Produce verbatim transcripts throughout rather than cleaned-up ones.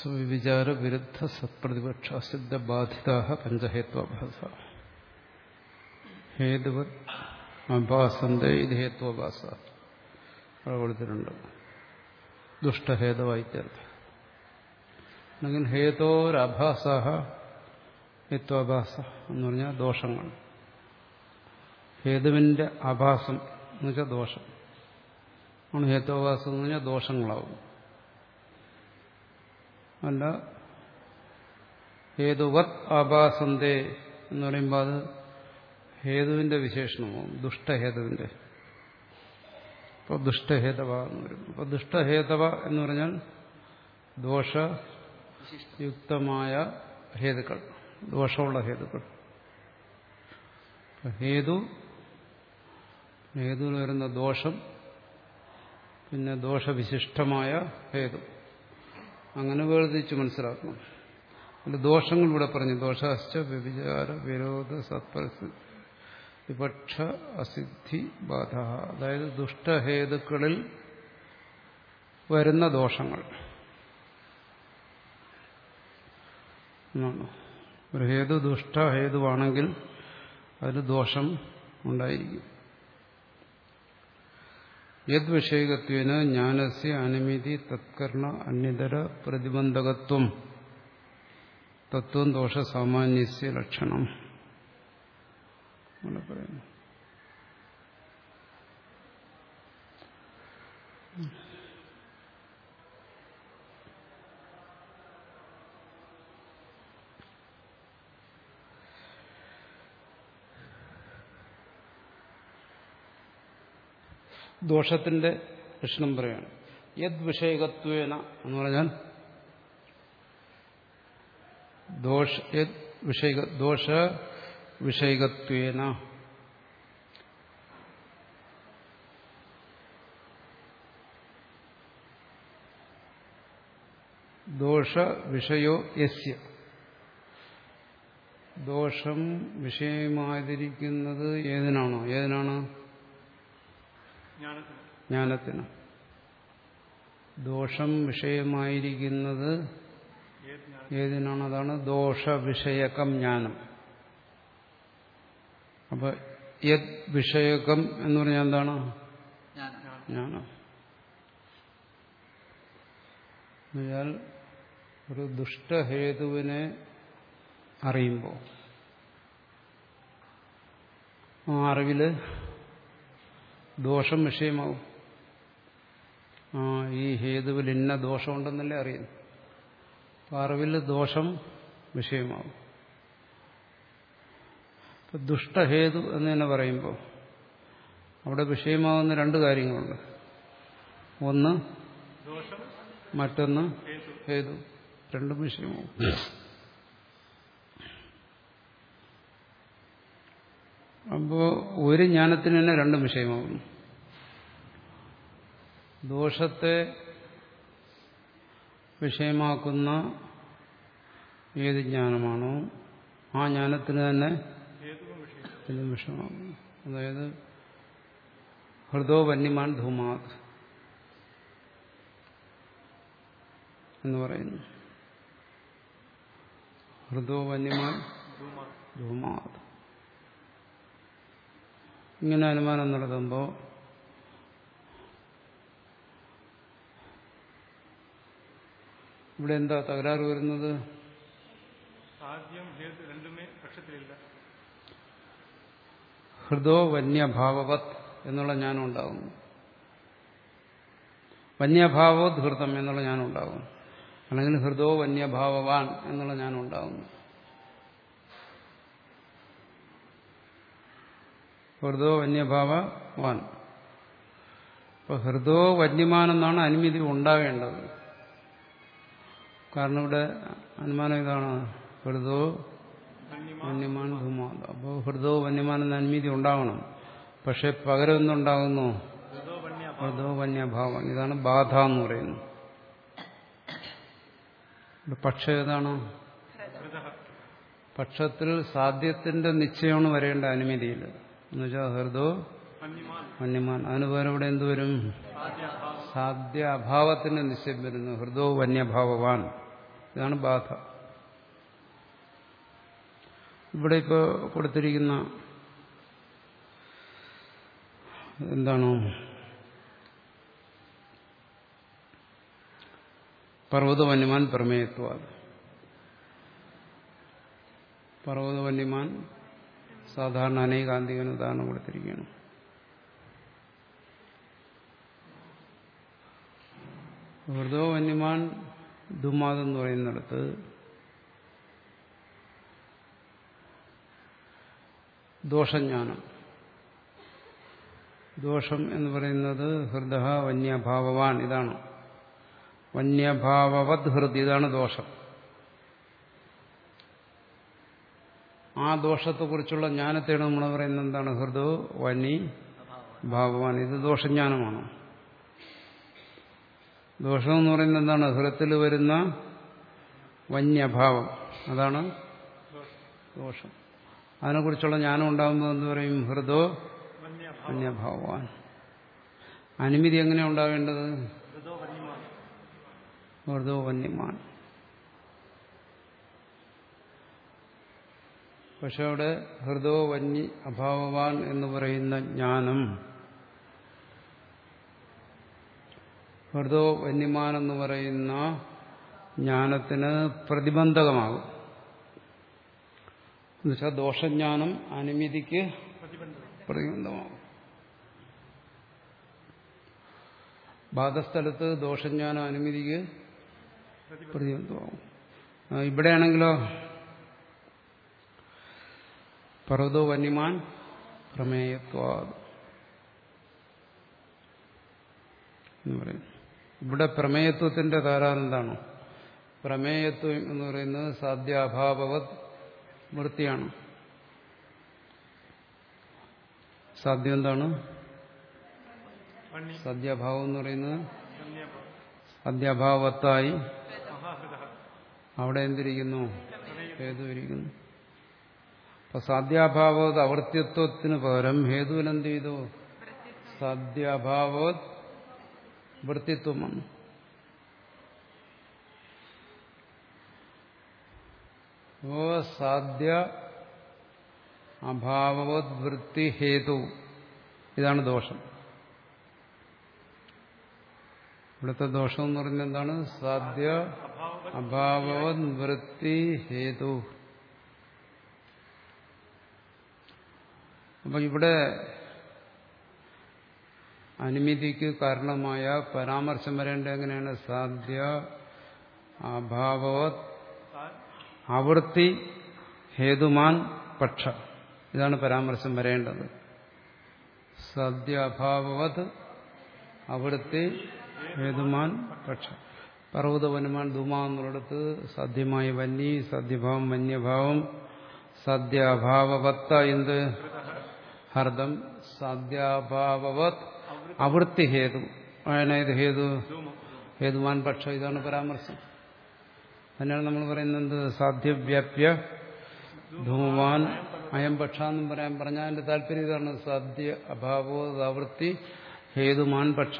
വിചാര വിരുദ്ധ സത്പ്രതിപക്ഷ സിദ്ധ ബാധിത പഞ്ചഹേത്വാഭാസ ഹേതുവത് അഭാസന്ത ഇത് ഹേത്വാഭാസ അവിടെ കൊടുത്തിട്ടുണ്ട്. ദുഷ്ടഹേതവായിത്യർത്ഥം. അല്ലെങ്കിൽ ഹേതോരഭാസ ഹേത്വാഭാസ എന്ന് പറഞ്ഞാൽ ദോഷങ്ങൾ. ഹേതുവിന്റെ ആഭാസം എന്ന് വെച്ചാൽ ദോഷം ആണ്. ഹേത്വാഭാസം എന്ന് പറഞ്ഞാൽ ദോഷങ്ങളാവും. അല്ല ഹേതുവത് ആഭാസന്തേ എന്ന് പറയുമ്പോൾ അത് ഹേതുവിന്റെ വിശേഷണമാവും, ദുഷ്ടഹേതുവിന്റെ. അപ്പോൾ ദുഷ്ടഹേതവ എന്ന് വരും. അപ്പോൾ ദുഷ്ടഹേതവ എന്ന് പറഞ്ഞാൽ ദോഷയുക്തമായ ഹേതുക്കൾ, ദോഷമുള്ള ഹേതുക്കൾ. ഹേതു ഹേതുവിൽ വരുന്ന ദോഷം, പിന്നെ ദോഷവിശിഷ്ടമായ ഹേതു, അങ്ങനെ വേർതിരിച്ച് മനസ്സിലാക്കണം. അതിൽ ദോഷങ്ങൾ ഇവിടെ പറഞ്ഞു. ദോഷാശ്ച വ്യഭിചാര വിരോധ സത്പരസ്ഥിതി വിപക്ഷ അസിദ്ധി ബാധ. അതായത് ദുഷ്ടഹേതുക്കളിൽ വരുന്ന ദോഷങ്ങൾ. ഒരു ഹേതു ദുഷ്ടഹേതുവാണെങ്കിൽ അതിൽ ദോഷം ഉണ്ടായിരിക്കും. യദ് വിഷയകത്വേന ജ്ഞാനസ്യ അനുമതി തത്കർണ അന്യതര പ്രതിബന്ധകത്വം തത്വം ദോഷ സാമാന്യസ്യ ലക്ഷണം അങ്ങനെ പറയുന്നു. ദോഷത്തിന്റെ ലക്ഷണം പറയാണ്. യദ് വിഷയകത്വേന എന്ന് പറഞ്ഞാൽ ദോഷ യദ് വിഷയ ദോഷ വിഷയകത്വേന ദോഷ വിഷയോ യസ്യ. ദോഷം വിഷയമായിരിക്കുന്നത് ഏതിനാണോ? ഏതിനാണ്? ജ്ഞാനത്തിന്. ദോഷം വിഷയമായിരിക്കുന്നത് ഏതിനാണ്? അതാണ് ദോഷവിഷയകം ജ്ഞാനം. അപ്പൊ യത് വിഷയകം എന്ന് പറഞ്ഞാൽ എന്താണ്? ജ്ഞാനം. എന്നുവെച്ചാൽ ഒരു ദുഷ്ടഹേതുവിനെ അറിയുമ്പോൾ ആ അറിവില് ദോഷം വിഷയമാവും. ആ ഈ ഹേതുവിൽ ഇന്ന ദോഷമുണ്ടെന്നല്ലേ അറിയുന്നു. അപ്പം അറിവിൽ ദോഷം വിഷയമാവും. ഇപ്പം ദുഷ്ടഹേതു എന്ന് തന്നെ പറയുമ്പോൾ അവിടെ വിഷയമാവുന്ന രണ്ട് കാര്യങ്ങളുണ്ട്. ഒന്ന് ദോഷം, മറ്റൊന്ന് ഹേതു. രണ്ടും വിഷയമാവും. അപ്പോൾ ഒരു ജ്ഞാനത്തിന് തന്നെ രണ്ടും വിഷയമാകുന്നു. ദോഷത്തെ വിഷയമാക്കുന്ന ഏത് ജ്ഞാനമാണോ ആ ജ്ഞാനത്തിന് തന്നെ ഇതും വിഷയമാകുന്നു. അതായത് ഹൃദോ വന്യമാൻ ധൂമാത് എന്ന് പറയുന്നു. ഹൃദോ വന്യമാൻ ധൂമാത് ഇങ്ങനെ അനുമാനം നടത്തുമ്പോൾ ഇവിടെ എന്താ തകരാറ് വരുന്നത്? ഹൃദോ വന്യഭാവവത് എന്നുള്ള ജ്ഞാനം ഉണ്ടാകുന്നു. വന്യഭാവവത് ഹൃദം എന്നുള്ള ജ്ഞാനം ഉണ്ടാകുന്നു. അല്ലെങ്കിൽ ഹൃദോ വന്യഭാവവാൻ എന്നുള്ള ജ്ഞാനം ഉണ്ടാകുന്നു. ഹൃദോ വന്യഭാവവാൻ. അപ്പൊ ഹൃദോ വന്യമാനെന്നാണ് അനുമതി ഉണ്ടാവേണ്ടത്. കാരണം ഇവിടെ അനുമാനം ഇതാണ്, ഹൃദോ വന്യമാൻ ധൂമാത്. അപ്പോൾ ഹൃദോ വന്യമാൻ എന്ന അനുമതി ഉണ്ടാവണം. പക്ഷെ പകരം എന്തുണ്ടാകുന്നു? ഹൃദോ വന്യഭാവം. ഇതാണ് ബാധ എന്ന് പറയുന്നത്. പക്ഷം ഏതാണ്? പക്ഷത്തിൽ സാധ്യത്തിന്റെ നിശ്ചയമാണ് വരേണ്ട അനുമതിയിൽ. എന്നുവെച്ചാൽ ഹൃദോ വന്യമാൻ. അതിന് പകരം ഇവിടെ എന്തുവരും? സാധ്യ അഭാവത്തിന്റെ നിശ്ചയം വരുന്നു. ഹൃദോ വന്യഭാവവാൻ. ഇതാണ് ബാധ. ഇവിടെ ഇപ്പോൾ കൊടുത്തിരിക്കുന്ന എന്താണ് പർവ്വതവന്യമാൻ പ്രമേയത്വം. പർവ്വതവന്യമാൻ സാധാരണ അനേകാന്തികന് ഉദാഹരണം കൊടുത്തിരിക്കുകയാണ്. പർവ്വതവന്യമാൻ ധുമാതെന്ന് പറയുന്നിടത്ത് ദോഷജ്ഞാനം. ദോഷം എന്ന് പറയുന്നത് ഹൃദ വന്യഭാവവാൻ, ഇതാണ് വന്യഭാവവത് ഹൃദ്, ഇതാണ് ദോഷം. ആ ദോഷത്തെക്കുറിച്ചുള്ള ജ്ഞാനത്തെയാണ് നമ്മൾ പറയുന്നത് എന്താണ് ഹൃദോ വന്യ ഭാവവാൻ. ഇത് ദോഷജ്ഞാനമാണ്. ദോഷം എന്ന് പറയുന്നത് എന്താണ് ഹൃത്തിൽ വരുന്ന വന്യഭാവം, അതാണ് ദോഷം. അതിനെക്കുറിച്ചുള്ള ജ്ഞാനം ഉണ്ടാകുമ്പോൾ എന്ത് പറയും ഹൃദോ വന്യഭാവവാൻ. അനുമതി എങ്ങനെയാണ് ഉണ്ടാവേണ്ടത് ഹൃദോ വന്യമാൻ. പക്ഷെ അവിടെ ഹൃദോ വന്യ അഭാവവാൻ എന്ന് പറയുന്ന ജ്ഞാനം ഹൃദോ വന്യമാൻ എന്ന് പറയുന്ന ജ്ഞാനത്തിന് പ്രതിബന്ധകമാകും. എന്നുവെച്ചാൽ ദോഷജ്ഞാനം അനുമതിക്ക് പ്രതിബന്ധമാകും. ബാധസ്ഥലത്ത് ദോഷജ്ഞാനം അനുമതിക്ക് പ്രതിബന്ധമാകും. ഇവിടെയാണെങ്കിലോ പർവ്വതോ വന്യമാൻ പ്രമേയത്വാ എന്ന് പറയും. ഇവിടെ പ്രമേയത്വത്തിന്റെ താരാൻ എന്താണ്? പ്രമേയത്വം എന്ന് പറയുന്നത് സാധ്യാഭാവവത് വൃത്തിയാണ്. സാധ്യം എന്താണ്? സാധ്യാഭാവം എന്ന് പറയുന്നത് സാധ്യാഭാവത്തായി അവിടെ എന്തിരിക്കുന്നു? ഹേതു ഇരിക്കുന്നു. അപ്പൊ സാധ്യാഭാവത് അവർത്തിത്വത്തിന് പകരം ഹേതുവിൽ എന്ത് ചെയ്തു? സാധ്യാഭാവത് വൃത്തിത്വമാണ്. ഓ സാധ്യ അഭാവവത് വൃത്തി ഹേതു, ഇതാണ് ദോഷം. ഇവിടുത്തെ ദോഷം എന്ന് പറയുന്നത് എന്താണ്? സാധ്യ അഭാവവത് വൃത്തി ഹേതു. അപ്പൊ ഇവിടെ അനുമതിക്ക് കാരണമായ പരാമർശം വരേണ്ടത് എങ്ങനെയാണ്? സാധ്യ അഭാവവത് ആവൃത്തി ഹേതുമാൻ പക്ഷ, ഇതാണ് പരാമർശം വരേണ്ടത്. സാധ്യ അഭാവവത് ആവൃത്തി ഹേതുമാൻ പക്ഷ. പർവ്വത വന്യമാൻ ധൂമ എന്നുള്ളിടത്ത് സാധ്യമായ വന്നി, സാധ്യഭാവം വന്യഭാവം, സാധ്യാഭാവവത്ത എന്ത് ഹർദം, സാധ്യാഭാവവത് ആവൃത്തി ഹേതു, ഏത് ഹേതു? ഹേതുമാൻ പക്ഷ, ഇതാണ് പരാമർശം. അതിനാണ് നമ്മൾ പറയുന്നത് സാധ്യവ്യാപ്യ ധൂമവാൻ അയം പക്ഷ എന്നും പറയാൻ പറഞ്ഞാൽ അതിന്റെ താല്പര്യം ഇതാണ്. സാധ്യ അഭാവവത് ആവൃത്തി ഹേതുമാൻ പക്ഷ.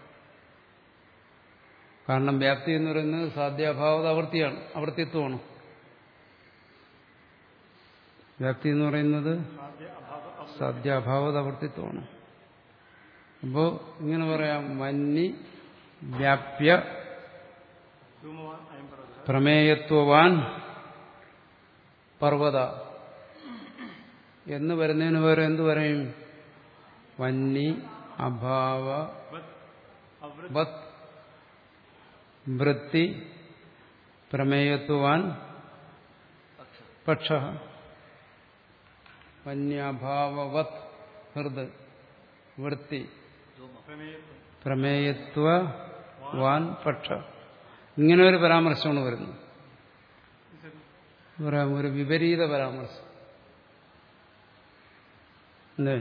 കാരണം വ്യാപ്തി എന്ന് പറയുന്നത് സാധ്യാഭാവത ആവൃത്തിയാണ്, ആവൃത്തിത്വമാണ്. വ്യാപ്തി എന്ന് പറയുന്നത് സാധ്യാഭാവത ആവൃത്തിത്വമാണ്. അപ്പോ ഇങ്ങനെ പറയാം, വന്നി വ്യാപ്യ പ്രമേയത്വവാൻ പർവ്വത എന്ന് വരുന്നതിന് പകരം എന്തു പറയും? വന്നി അഭാവ വത് വൃത്തി പ്രമേയത്വവാൻ പക്ഷ. വന്യഭാവവത് ഹൃദ് വൃത്തി പ്രമേയത്വവാൻ പക്ഷ. ഇങ്ങനെ ഒരു പരാമർശമാണ് വരുന്നത്. പറയാം ഒരു വിപരീത പരാമർശം. അല്ലേ?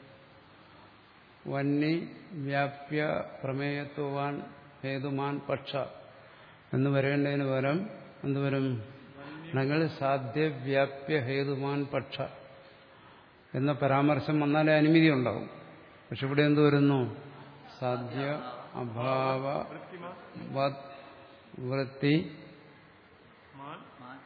വന്നി വ്യാപ്യ പ്രമേയത്വവാൻ ഹേതുമാൻ പക്ഷ എന്ന് വരേണ്ടതിന് പകരം എന്തുവരും? അല്ലെങ്കിൽ സാധ്യവ്യാപ്യ ഹേതുമാൻ പക്ഷ എന്ന പരാമർശം വന്നാലേ അനുമതി ഉണ്ടാവും. പക്ഷെ ഇവിടെ എന്ത് വരുന്നു? സാധ്യ അഭാവ വൃത്തി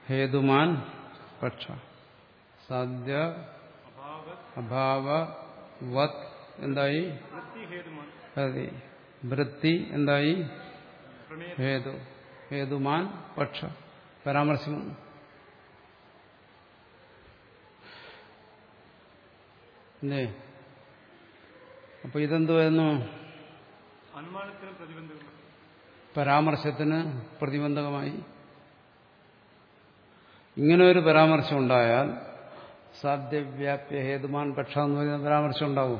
ഹേതുമാൻ പക്ഷ. സാധ്യ അഭാവ വത് എന്തായി? അതെ. വൃത്തി എന്തായി? ഹേതു. ഹേതുമാൻ പക്ഷ പരാമർശം. അല്ലേ? അപ്പൊ ഇതെന്തുവായിരുന്നു? പരാമർശത്തിന് പ്രതിബന്ധകമായി. ഇങ്ങനെ ഒരു പരാമർശം ഉണ്ടായാൽ സാധ്യവ്യാപ്യ ഹേതുമാൻ പക്ഷ എന്ന് പറയുന്ന പരാമർശം ഉണ്ടാവും?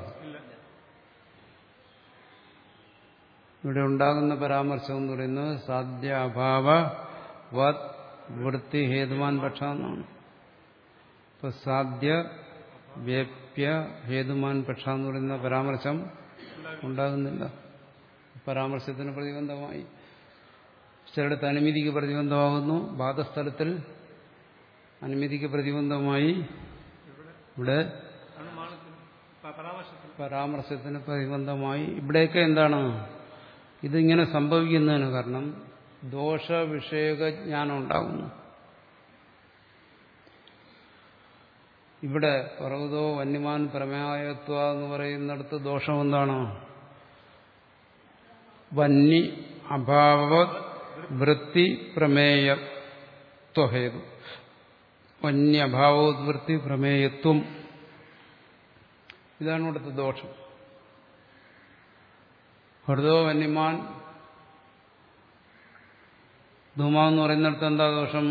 ഇവിടെ ഉണ്ടാകുന്ന പരാമർശം എന്ന് പറയുന്നത് സാധ്യ അഭാവ വത് വൃത്തി ഹേതുമാൻ പക്ഷ എന്നാണ്. ഇപ്പൊ സാധ്യ വ്യാപ്യ ഹേതുമാൻ പക്ഷ എന്ന് പറയുന്ന പരാമർശം ഉണ്ടാകുന്നില്ല. പരാമർശത്തിന് പ്രതിബന്ധമായി. ചിലയിടത്ത് അനുമതിക്ക് പ്രതിബന്ധമാകുന്നു. ബാധസ്ഥലത്തിൽ അനുമതിക്ക് പ്രതിബന്ധമായി. ഇവിടെ പരാമർശത്തിന് പ്രതിബന്ധമായി. ഇവിടെയൊക്കെ എന്താണ് ഇതിങ്ങനെ സംഭവിക്കുന്നതിന് കാരണം? ദോഷവിഷയക ജ്ഞാനം ഉണ്ടാകുന്നു. ഇവിടെ പർവ്വതോ വന്യമാൻ പ്രമേയത്വ എന്ന് പറയുന്നിടത്ത് ദോഷം എന്താണ്? വന്നി അഭാവ വൃത്തി പ്രമേയത്വഹേതു. വന്യഭാവോദ്വൃത്തി പ്രമേയത്വം, ഇതാണ് ഇവിടുത്തെ ദോഷം. ഹൃദോ വന്യമാൻ ധൂമ എന്ന് പറയുന്നിടത്ത് എന്താ ദോഷം?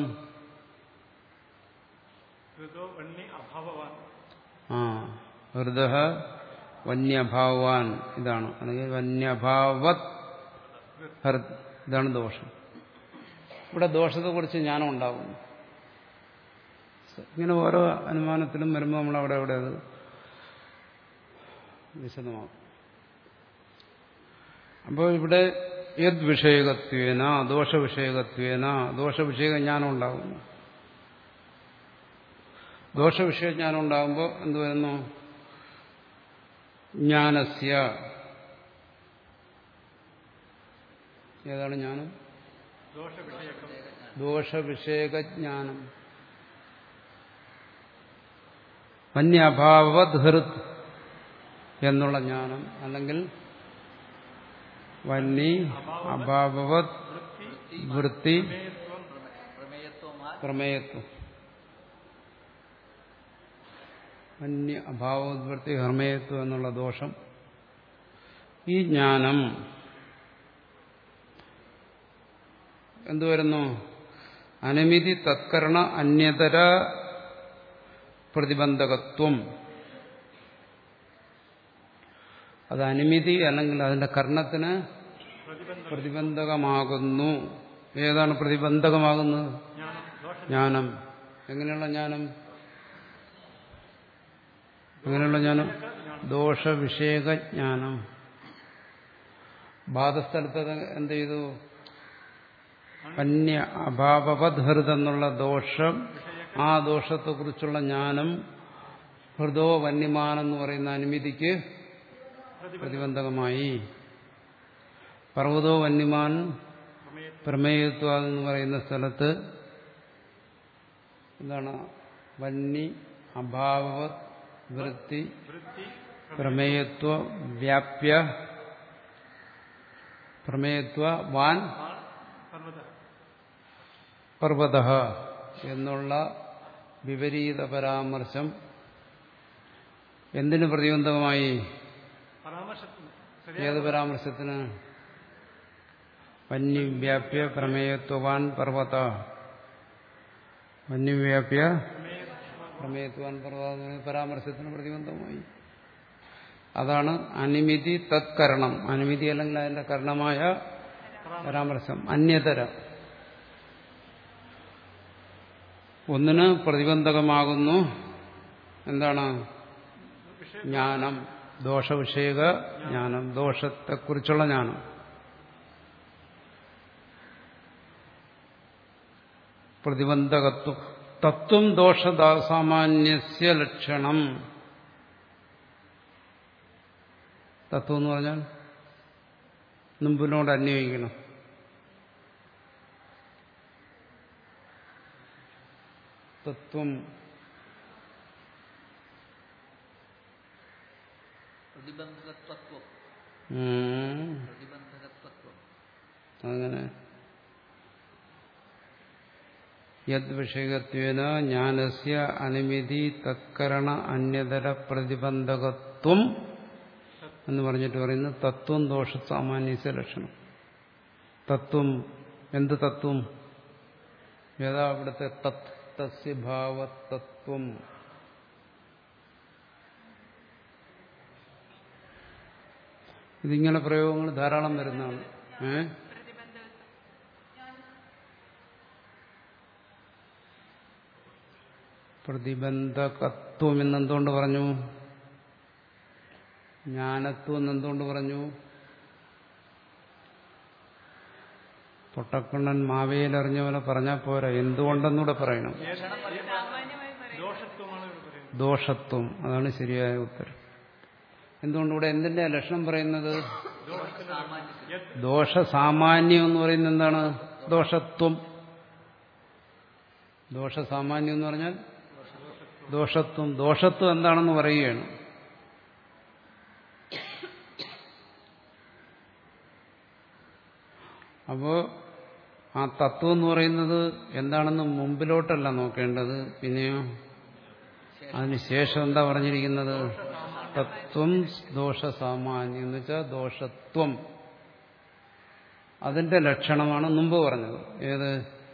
ആ ഹൃദ വന്യഭാവാൻ ഇതാണ്. അല്ലെങ്കിൽ വന്യഭാവത് ഇതാണ് ദോഷം. ഇവിടെ ദോഷത്തെക്കുറിച്ച് ജ്ഞാനം ഉണ്ടാകുന്നു. ഇങ്ങനെ ഓരോ അനുമാനത്തിലും വരുമ്പോൾ നമ്മൾ അവിടെ അവിടെ അത് വിശദമാക്കും. അപ്പോൾ ഇവിടെ യദ് വിഷയകത്വേന ദോഷവിഷയകത്വേന ദോഷവിഷയക ജ്ഞാനം ഉണ്ടാകുന്നു. ദോഷവിഷയജ്ഞാനം ഉണ്ടാകുമ്പോൾ എന്ത് വരുന്നു? ജ്ഞാനസ്യ ഏതാണ് ജ്ഞാനം? ദോഷവിഷയകജ്ഞാനം. വന്യഭാവത് ഹൃത് എന്നുള്ള ജ്ഞാനം, അല്ലെങ്കിൽ വന്നി അഭാവവത് വൃത്തി പ്രമേയത്വം. വന്യ അഭാവോദ്വൃത്തി ഹർമേയത്വം എന്നുള്ള ദോഷം. ഈ ജ്ഞാനം എന്തുവരുന്നു? അനുമിതി തത്കരണ അന്യതര പ്രതിബന്ധകത്വം. അത് അനുമിതി അല്ലെങ്കിൽ അതിന്റെ കർണത്തിന് പ്രതിബന്ധകമാകുന്നു. ഏതാണ് പ്രതിബന്ധകമാകുന്നത്? ജ്ഞാനം. എങ്ങനെയുള്ള ജ്ഞാനം? എങ്ങനെയുള്ള ജ്ഞാനം? ദോഷവിഷയകജ്ഞാനം. ബാധസ്ഥലത്ത് എന്ത് ചെയ്തു? അന്യ അഭാവവത് ഹൃത് എന്നുള്ള ദോഷം, ആ ദോഷത്തെക്കുറിച്ചുള്ള ജ്ഞാനം ഹൃദോ വന്യമാനെന്ന് പറയുന്ന അനുമതിക്ക് പ്രതിബന്ധകമായി. പർവ്വതോ വന്യമാൻ പ്രമേയത്വ എന്ന് പറയുന്ന സ്ഥലത്ത് എന്താണ്? വന്നി അഭാവവത് വൃത്തി പ്രമേയത്വ വ്യാപ്യ പ്രമേയത്വ വാൻ പർവ്വത എന്നുള്ള വിപരീത പരാമർശം എന്തിനു പ്രതിബന്ധകമായി? ഏത് പരാമർശത്തിന്? വന്യവ്യാപ്യ പ്രമേയത്വാൻ പർവ്വത. വന്യവ്യാപ്യ പ്രമേയത്വാൻ പർവ്വത പരാമർശത്തിന് പ്രതിബന്ധമായി. അതാണ് അനുമിതി തത്കരണം. അനുമിതി അല്ലെങ്കിൽ അതിന്റെ കരണമായ പരാമർശം. അന്യതര ഒന്നിന് പ്രതിബന്ധകമാകുന്നു. എന്താണ്? ജ്ഞാനം. ദോഷവിഷയക ജ്ഞാനം, ദോഷത്തെക്കുറിച്ചുള്ള ജ്ഞാനം. പ്രതിബന്ധകത്വം. തത്വം ദോഷസാമാന്യസ്യ ലക്ഷണം. തത്വം എന്ന് പറഞ്ഞാൽ മുമ്പിനോട് അന്വയിക്കണം. തത്വം അങ്ങനെ യദ് വിഷയകത്വേന ജ്ഞാനസ്യ അനുമിതി തത്കരണ അന്യതര പ്രതിബന്ധകത്വം എന്ന് പറഞ്ഞിട്ട് പറയുന്നത് തത്വം ദോഷ സാമാന്യസ്യ ലക്ഷണം. തത്വം എന്ത് തത്വം? ഏതാ അവിടുത്തെ തത് തസ്യ ഭാവതത്വം. ഇതിങ്ങനെ പ്രയോഗങ്ങൾ ധാരാളം വരുന്നതാണ്. ഏ പ്രതിബന്ധകത്വം എന്നെന്തുകൊണ്ട് പറഞ്ഞു? ജ്ഞാനത്വം എന്നെന്തുകൊണ്ട് പറഞ്ഞു? പൊട്ടക്കണ്ണൻ മാവേലറിഞ്ഞ പോലെ പറഞ്ഞാൽ പോരാ, എന്തുകൊണ്ടെന്നൂടെ പറയണം. ദോഷത്വം, അതാണ് ശരിയായ ഉത്തരം. എന്തുകൊണ്ടിവിടെ എന്തിന്റെ ലക്ഷണം പറയുന്നത്? ദോഷസാമാന്യം എന്ന് പറയുന്നത് എന്താണ്? ദോഷത്വം. ദോഷസാമാന്യം എന്ന് പറഞ്ഞാൽ ദോഷത്വം. ദോഷത്വം എന്താണെന്ന് പറയുകയാണ്. അപ്പോ ആ തത്വം എന്ന് പറയുന്നത് എന്താണെന്ന് മുമ്പിലോട്ടല്ല നോക്കേണ്ടത്, പിന്നെയോ അതിനുശേഷം എന്താ പറഞ്ഞിരിക്കുന്നത്? തത്വം ദോഷസാമാന്യം എന്ന് വെച്ചാൽ ദോഷത്വം, അതിന്റെ ലക്ഷണമാണ് മുമ്പ് പറഞ്ഞത്. ഏത്?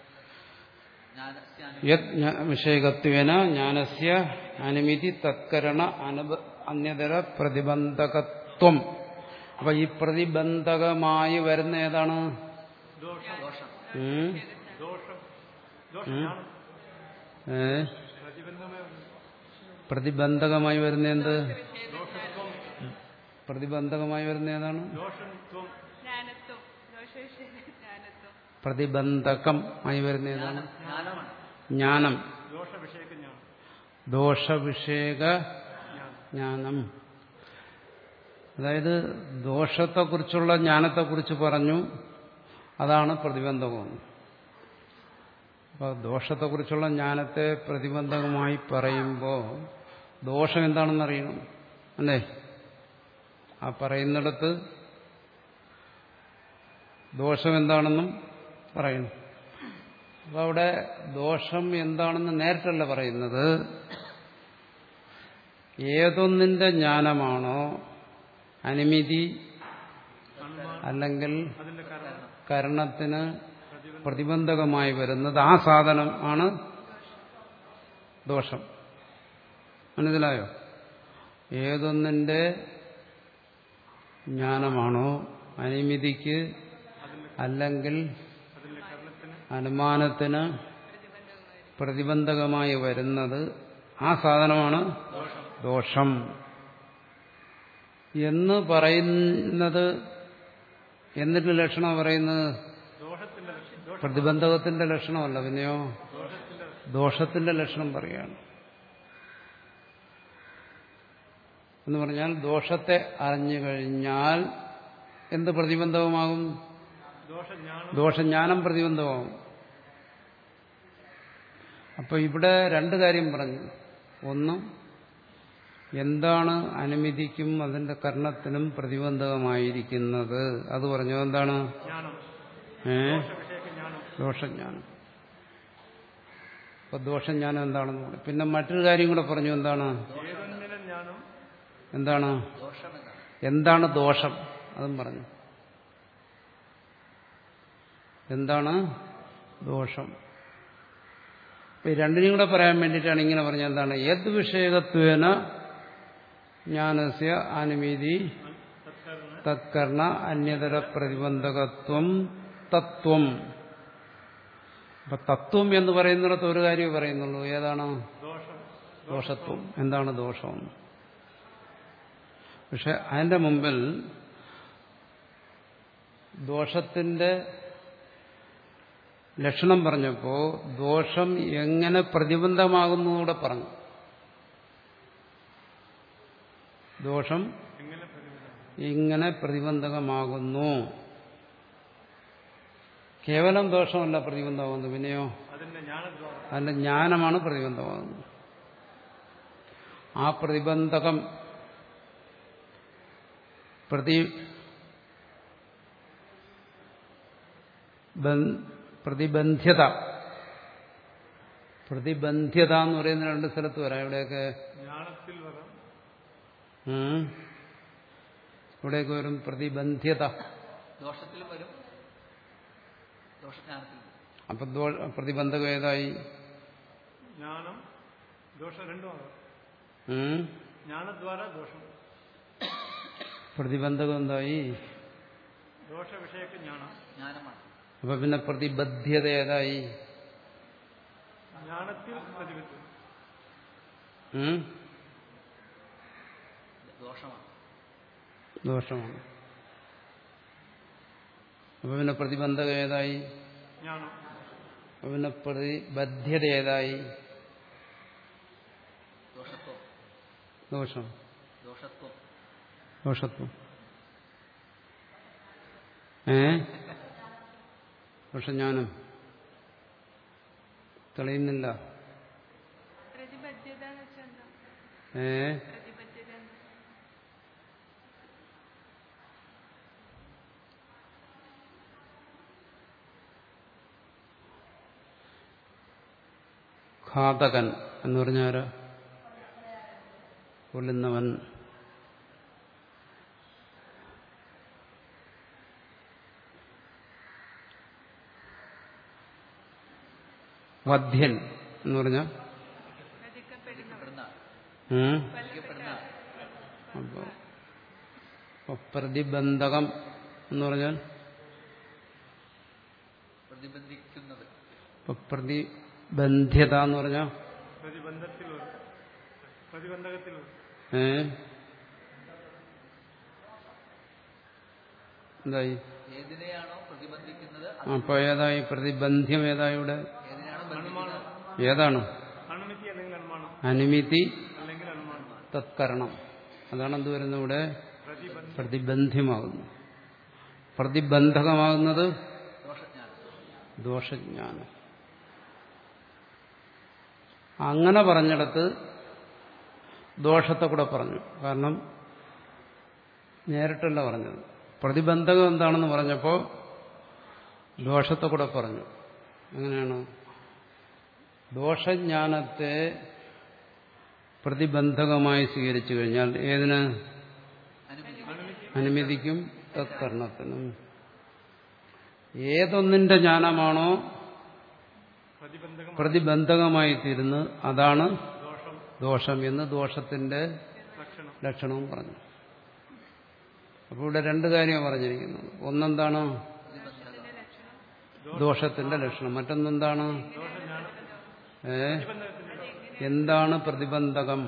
വിഷയകത്വേന ജ്ഞാനസ്യ അനുമിതി തത്കരണ അന്യതര പ്രതിബന്ധകത്വം. അപ്പൊ ഈ പ്രതിബന്ധകമായി വരുന്ന ഏതാണ്? ഏ പ്രതിബന്ധകമായി വരുന്ന എന്ത്? പ്രതിബന്ധകമായി വരുന്ന ഏതാണ്? പ്രതിബന്ധകം ആയി വരുന്ന ഏതാണ്? ജ്ഞാനം. ദോഷവിഷയക ജ്ഞാനം. അതായത് ദോഷത്തെക്കുറിച്ചുള്ള ജ്ഞാനത്തെക്കുറിച്ച് പറഞ്ഞു, അതാണ് പ്രതിബന്ധകം. അപ്പോൾ ദോഷത്തെക്കുറിച്ചുള്ള ജ്ഞാനത്തെ പ്രതിബന്ധകമായി പറയുമ്പോൾ ദോഷം എന്താണെന്ന് അറിയണം, അല്ലേ? ആ പറയുന്നിടത്ത് ദോഷം എന്താണെന്നും പറയണം. അപ്പോൾ അവിടെ ദോഷം എന്താണെന്ന് നേരിട്ടല്ല പറയുന്നത്. ഏതൊന്നിന്റെ ജ്ഞാനമാണോ അനുമിതി അല്ലെങ്കിൽ കരണത്തിന് പ്രതിബന്ധകമായി വരുന്നത്, ആ സാധനം ആണ് ദോഷം. മനസ്സിലായോ? ഏതൊന്നിന്റെ ജ്ഞാനമാണോ അനുമിതിക്ക് അല്ലെങ്കിൽ അനുമാനത്തിന് പ്രതിബന്ധകമായി വരുന്നത്, ആ സാധനമാണ് ദോഷം എന്ന് പറയുന്നത്. എന്നിട്ട് ലക്ഷണം പറയുന്നത് പ്രതിബന്ധകത്തിന്റെ ലക്ഷണമല്ല, പിന്നെയോ ദോഷത്തിന്റെ ലക്ഷണം പറയുകയാണ്. എന്ന് പറഞ്ഞാൽ ദോഷത്തെ അറിഞ്ഞു കഴിഞ്ഞാൽ എന്ത് പ്രതിബന്ധകമാകും? ദോഷജ്ഞാനം പ്രതിബന്ധമാകും. അപ്പൊ ഇവിടെ രണ്ട് കാര്യം പറഞ്ഞു. ഒന്ന്, എന്താണ് അനുമതിക്കും അതിന്റെ കർണത്തിനും പ്രതിബന്ധകമായിരിക്കുന്നത്, അത് പറഞ്ഞു. എന്താണ്? ഏ ദോഷജ്ഞാനം. അപ്പൊ ദോഷജ്ഞാനം എന്താണെന്ന് പറഞ്ഞു. പിന്നെ മറ്റൊരു കാര്യം കൂടെ പറഞ്ഞു. എന്താണ്? എന്താണ് എന്താണ് ദോഷം, അതും പറഞ്ഞു. എന്താണ് ദോഷം? ഈ രണ്ടിനും കൂടെ പറയാൻ വേണ്ടിയിട്ടാണ് ഇങ്ങനെ പറഞ്ഞത്. എന്താണ്? യദ് വിഷയകത്വേന ജ്ഞാനസ്യ അനുമതി തത്കർണ അന്യതര പ്രതിബന്ധകത്വം തത്വം. അപ്പൊ തത്വം എന്ന് പറയുന്നിടത്ത് ഒരു കാര്യമേ പറയുന്നുള്ളൂ. ഏതാണ്? ദോഷത്വം. എന്താണ് ദോഷം? പക്ഷെ അതിന്റെ മുമ്പിൽ ദോഷത്തിന്റെ ലക്ഷണം പറഞ്ഞപ്പോ ദോഷം എങ്ങനെ പ്രതിബന്ധമാകുന്നൂടെ പറഞ്ഞു. ദോഷം ഇങ്ങനെ പ്രതിബന്ധകമാകുന്നു. കേവലം ദോഷമല്ല പ്രതിബന്ധമാകുന്നത്, പിന്നെയോ അതിന്റെ ജ്ഞാനമാണ് പ്രതിബന്ധമാകുന്നത്. ആ പ്രതിബന്ധകം പ്രതി പ്രതിബന്ധ്യത പ്രതിബന്ധ്യത എന്ന് പറയുന്ന രണ്ട് സ്ഥലത്ത് വരാം. ഇവിടെയൊക്കെ ഇവിടെയൊക്കെ വരും പ്രതിബന്ധ്യത. അപ്പൊ പ്രതിബന്ധകം ഏതായി? പ്രതിബന്ധകം എന്തായി? അപ്പൊ പിന്നെ പ്രതിബദ്ധ്യത ഏതായി? ദോഷമാണ്. അപ്പൊ പിന്നെ പ്രതിബന്ധകം ഏതായി? അപ്പൊ പിന്നെ പ്രതിബദ്ധ്യത ഏതായി? ദോഷം ദോഷത്വം. ഏ ദോഷജ്ഞാനം തെളിയുന്നില്ല. ഏ ഘാതകൻ എന്ന് പറഞ്ഞാല് കൊല്ലുന്നവൻ. വധ്യൻ എന്ന് പറഞ്ഞാൽ അപ്പൊ പ്രതിബന്ധകം എന്ന് പറഞ്ഞാൽ പ്രതിബന്ധ്യത എന്ന് പറഞ്ഞാൽ ഏ എന്തായി? അപ്പൊ ഏതായി? പ്രതിബന്ധ്യം ഏതായി ഇവിടെ? ഏതാണ്? അനുമിതി തത്കരണം. അതാണ് എന്ത് വരുന്നത് ഇവിടെ? പ്രതിബന്ധ്യമാകുന്നു. പ്രതിബന്ധകമാകുന്നത് ദോഷജ്ഞാനം. അങ്ങനെ പറഞ്ഞിടത്ത് ദോഷത്തെ കൂടെ പറഞ്ഞു. കാരണം നേരിട്ടല്ല പറഞ്ഞത്. പ്രതിബന്ധകം എന്താണെന്ന് പറഞ്ഞപ്പോൾ ദോഷത്തെ കൂടെ പറഞ്ഞു. എങ്ങനെയാണ്? ദോഷജ്ഞാനത്തെ പ്രതിബന്ധകമായി സ്വീകരിച്ചു കഴിഞ്ഞാൽ ഏതിന്? അനുമതിക്കും തത്കരണത്തിനും. ഏതൊന്നിന്റെ ജ്ഞാനമാണോ പ്രതിബന്ധകമായി തീരുന്നത് അതാണ് ദോഷം എന്ന് ദോഷത്തിന്റെ ലക്ഷണവും പറഞ്ഞു. അപ്പോൾ ഇവിടെ രണ്ട് കാര്യമാണ് പറഞ്ഞിരിക്കുന്നത്. ഒന്നെന്താണ്? ദോഷത്തിന്റെ ലക്ഷണം. മറ്റൊന്നെന്താണ്? ഏ എന്താണ് പ്രതിബന്ധകം?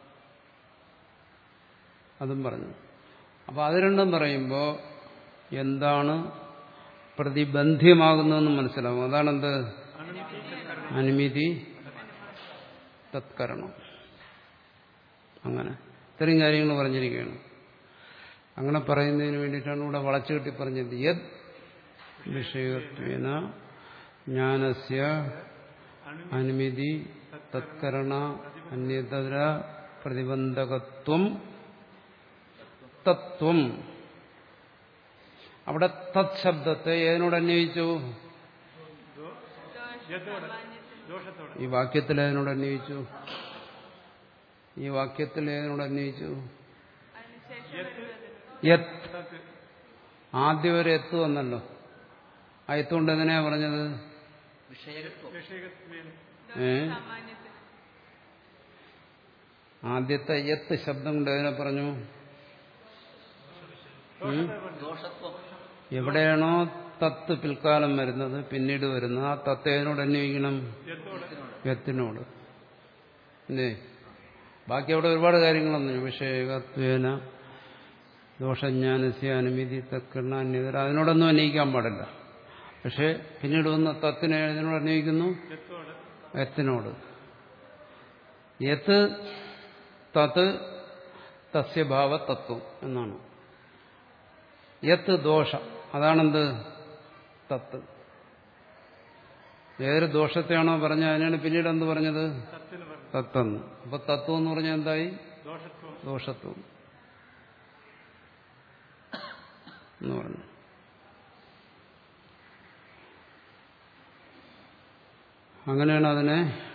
അതും പറഞ്ഞു. അപ്പൊ അത് രണ്ടും പറയുമ്പോൾ എന്താണ് പ്രതിബന്ധ്യമാകുന്നതെന്ന് മനസ്സിലാവും. അതാണെന്ത്? അനുമതി തത്കരണം. അങ്ങനെ ഇത്രയും കാര്യങ്ങൾ പറഞ്ഞിരിക്കുകയാണ്. അങ്ങനെ പറയുന്നതിന് വേണ്ടിയിട്ടാണ് ഇവിടെ വളച്ചു കെട്ടി പറഞ്ഞത്. യത് വിഷയത്വേന ജ്ഞാനസ്യ അനുമതി തത്കരണ അന്യതര പ്രതിബന്ധകത്വം തത്വം. അവിടെ തത് ശബ്ദത്തെ ഏതിനോട് അന്വയിച്ചു? ഈ വാക്യത്തിൽ ഏതിനോട് അന്വയിച്ചു? ഈ വാക്യത്തിൽ ഏതിനോട് അന്വയിച്ചു? യത്. ആദ്യം ഒരു എത്ത് വന്നല്ലോ. ആ എത്തുകൊണ്ട് എങ്ങനെയാ പറഞ്ഞത്? ഏ ആദ്യത്തെ യത്ത് ശബ്ദം കൊണ്ട് എതിനെ പറഞ്ഞു? എവിടെയാണോ തത്ത് പിൽക്കാലം വരുന്നത്, പിന്നീട് വരുന്നത്, ആ തത്ത് ഏതിനോട് അന്വയിക്കണം? യത്തിനോട്. അല്ലേ? ബാക്കി അവിടെ ഒരുപാട് കാര്യങ്ങളൊന്നും. വിഷയകത്വേന ദോഷജ്ഞാനസ്യ അനുമതി തത്കരണ അന്യതര അതിനോടൊന്നും അന്വയിക്കാൻ പാടില്ല. പക്ഷെ പിന്നീട് വന്ന തത്തിനെ ഏതിനോട് അന്വയിക്കുന്നു? യത്തിനോട്. യത്ത് തത് തസ്യഭാവ തത്വം എന്നാണ്. യത്ത് ദോഷം. അതാണെന്ത്? തത്ത്. ഏതൊരു ദോഷത്തെയാണോ പറഞ്ഞത് അതിനാണ് പിന്നീട് എന്ത് പറഞ്ഞത്? തത്വം. അപ്പൊ തത്വം എന്ന് പറഞ്ഞാൽ എന്തായി? ദോഷത്വം എന്ന് പറഞ്ഞു. അങ്ങനെയാണ് അതിനെ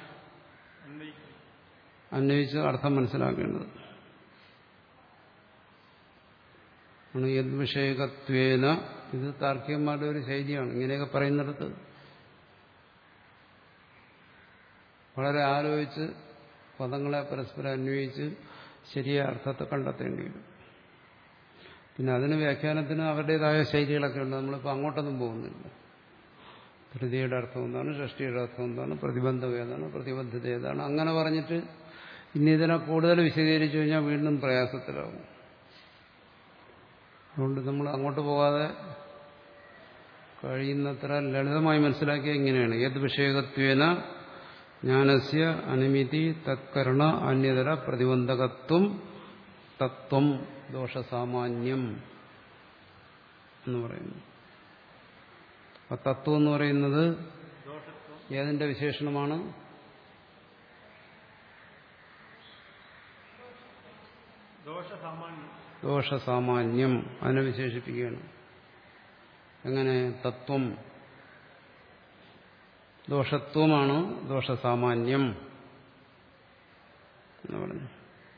അന്വയിച്ച് അർത്ഥം മനസ്സിലാക്കേണ്ടത്. യദ്വിഷയകത്വേന, ഇത് താർക്കികന്മാരുടെ ഒരു ശൈലിയാണ്. ഇങ്ങനെയൊക്കെ പറയുന്നിടത്ത് വളരെ ആലോചിച്ച് പദങ്ങളെ പരസ്പരം അന്വയിച്ച് ശരിയായ അർത്ഥത്തെ കണ്ടെത്തേണ്ടി വരും. പിന്നെ അതിന് വ്യാഖ്യാനത്തിന് അവരുടേതായ ശൈലികളൊക്കെ ഉണ്ട്. നമ്മളിപ്പോൾ അങ്ങോട്ടൊന്നും പോകുന്നില്ല. തൃതിയുടെ അർത്ഥം എന്താണ്, ഷഷ്ടിയുടെ അർത്ഥം എന്താണ്, പ്രതിബന്ധം ഏതാണ്, പ്രതിബദ്ധത ഏതാണ്, അങ്ങനെ പറഞ്ഞിട്ട് ഇനി ഇതിനെ കൂടുതൽ വിശദീകരിച്ചു കഴിഞ്ഞാൽ വീണ്ടും പ്രയാസത്തിലാവും. അതുകൊണ്ട് നമ്മൾ അങ്ങോട്ട് പോകാതെ കഴിയുന്നത്ര ലളിതമായി മനസ്സിലാക്കിയ ഇങ്ങനെയാണ്. ഏത് വിഷയകത്വേന ജ്ഞാനസ്യ അനിമിതി തത്കരണ അന്യതര പ്രതിബന്ധകത്വം തത്വം ദോഷസാമാന്യം എന്ന് പറയുന്നു. ആ തത്വം എന്ന് പറയുന്നത് ഏതിന്റെ വിശേഷണമാണ്? ദോഷസാമാന്യം. അതിനെ വിശേഷിപ്പിക്കുകയാണ്. എങ്ങനെ? തത്വം ദോഷത്വമാണ് ദോഷസാമാന്യം എന്ന് പറഞ്ഞു.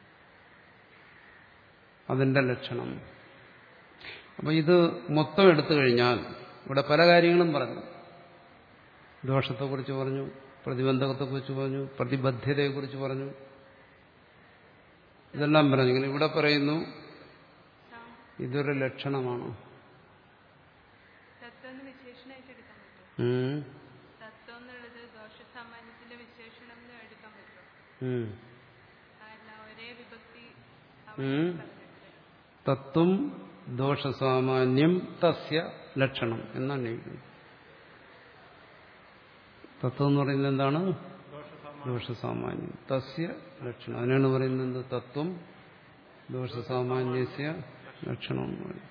അതിന്റെ ലക്ഷണം. അപ്പൊ ഇത് മൊത്തം എടുത്തു കഴിഞ്ഞാൽ ഇവിടെ പല കാര്യങ്ങളും പറഞ്ഞു. ദോഷത്തെക്കുറിച്ച് പറഞ്ഞു, പ്രതിബന്ധകത്തെക്കുറിച്ച് പറഞ്ഞു, പ്രതിബദ്ധതയെക്കുറിച്ച് പറഞ്ഞു, ഇതെല്ലാം പറഞ്ഞു. ഇവിടെ പറയുന്നു ഇതൊരു ലക്ഷണമാണ്. തത്വം ദോഷസാമാന്യം തസ്യ ലക്ഷണം എന്നാണ് എഴുതുന്നത്. തത്വം എന്ന് പറയുന്നത് എന്താണ്? ദോഷസാമാന്യം. തസ്യ ലക്ഷണം. അതിനാണ് പറയുന്നത് തത്വം ദോഷസാമാന്യസ്യ ലക്ഷണം എന്ന് പറയും.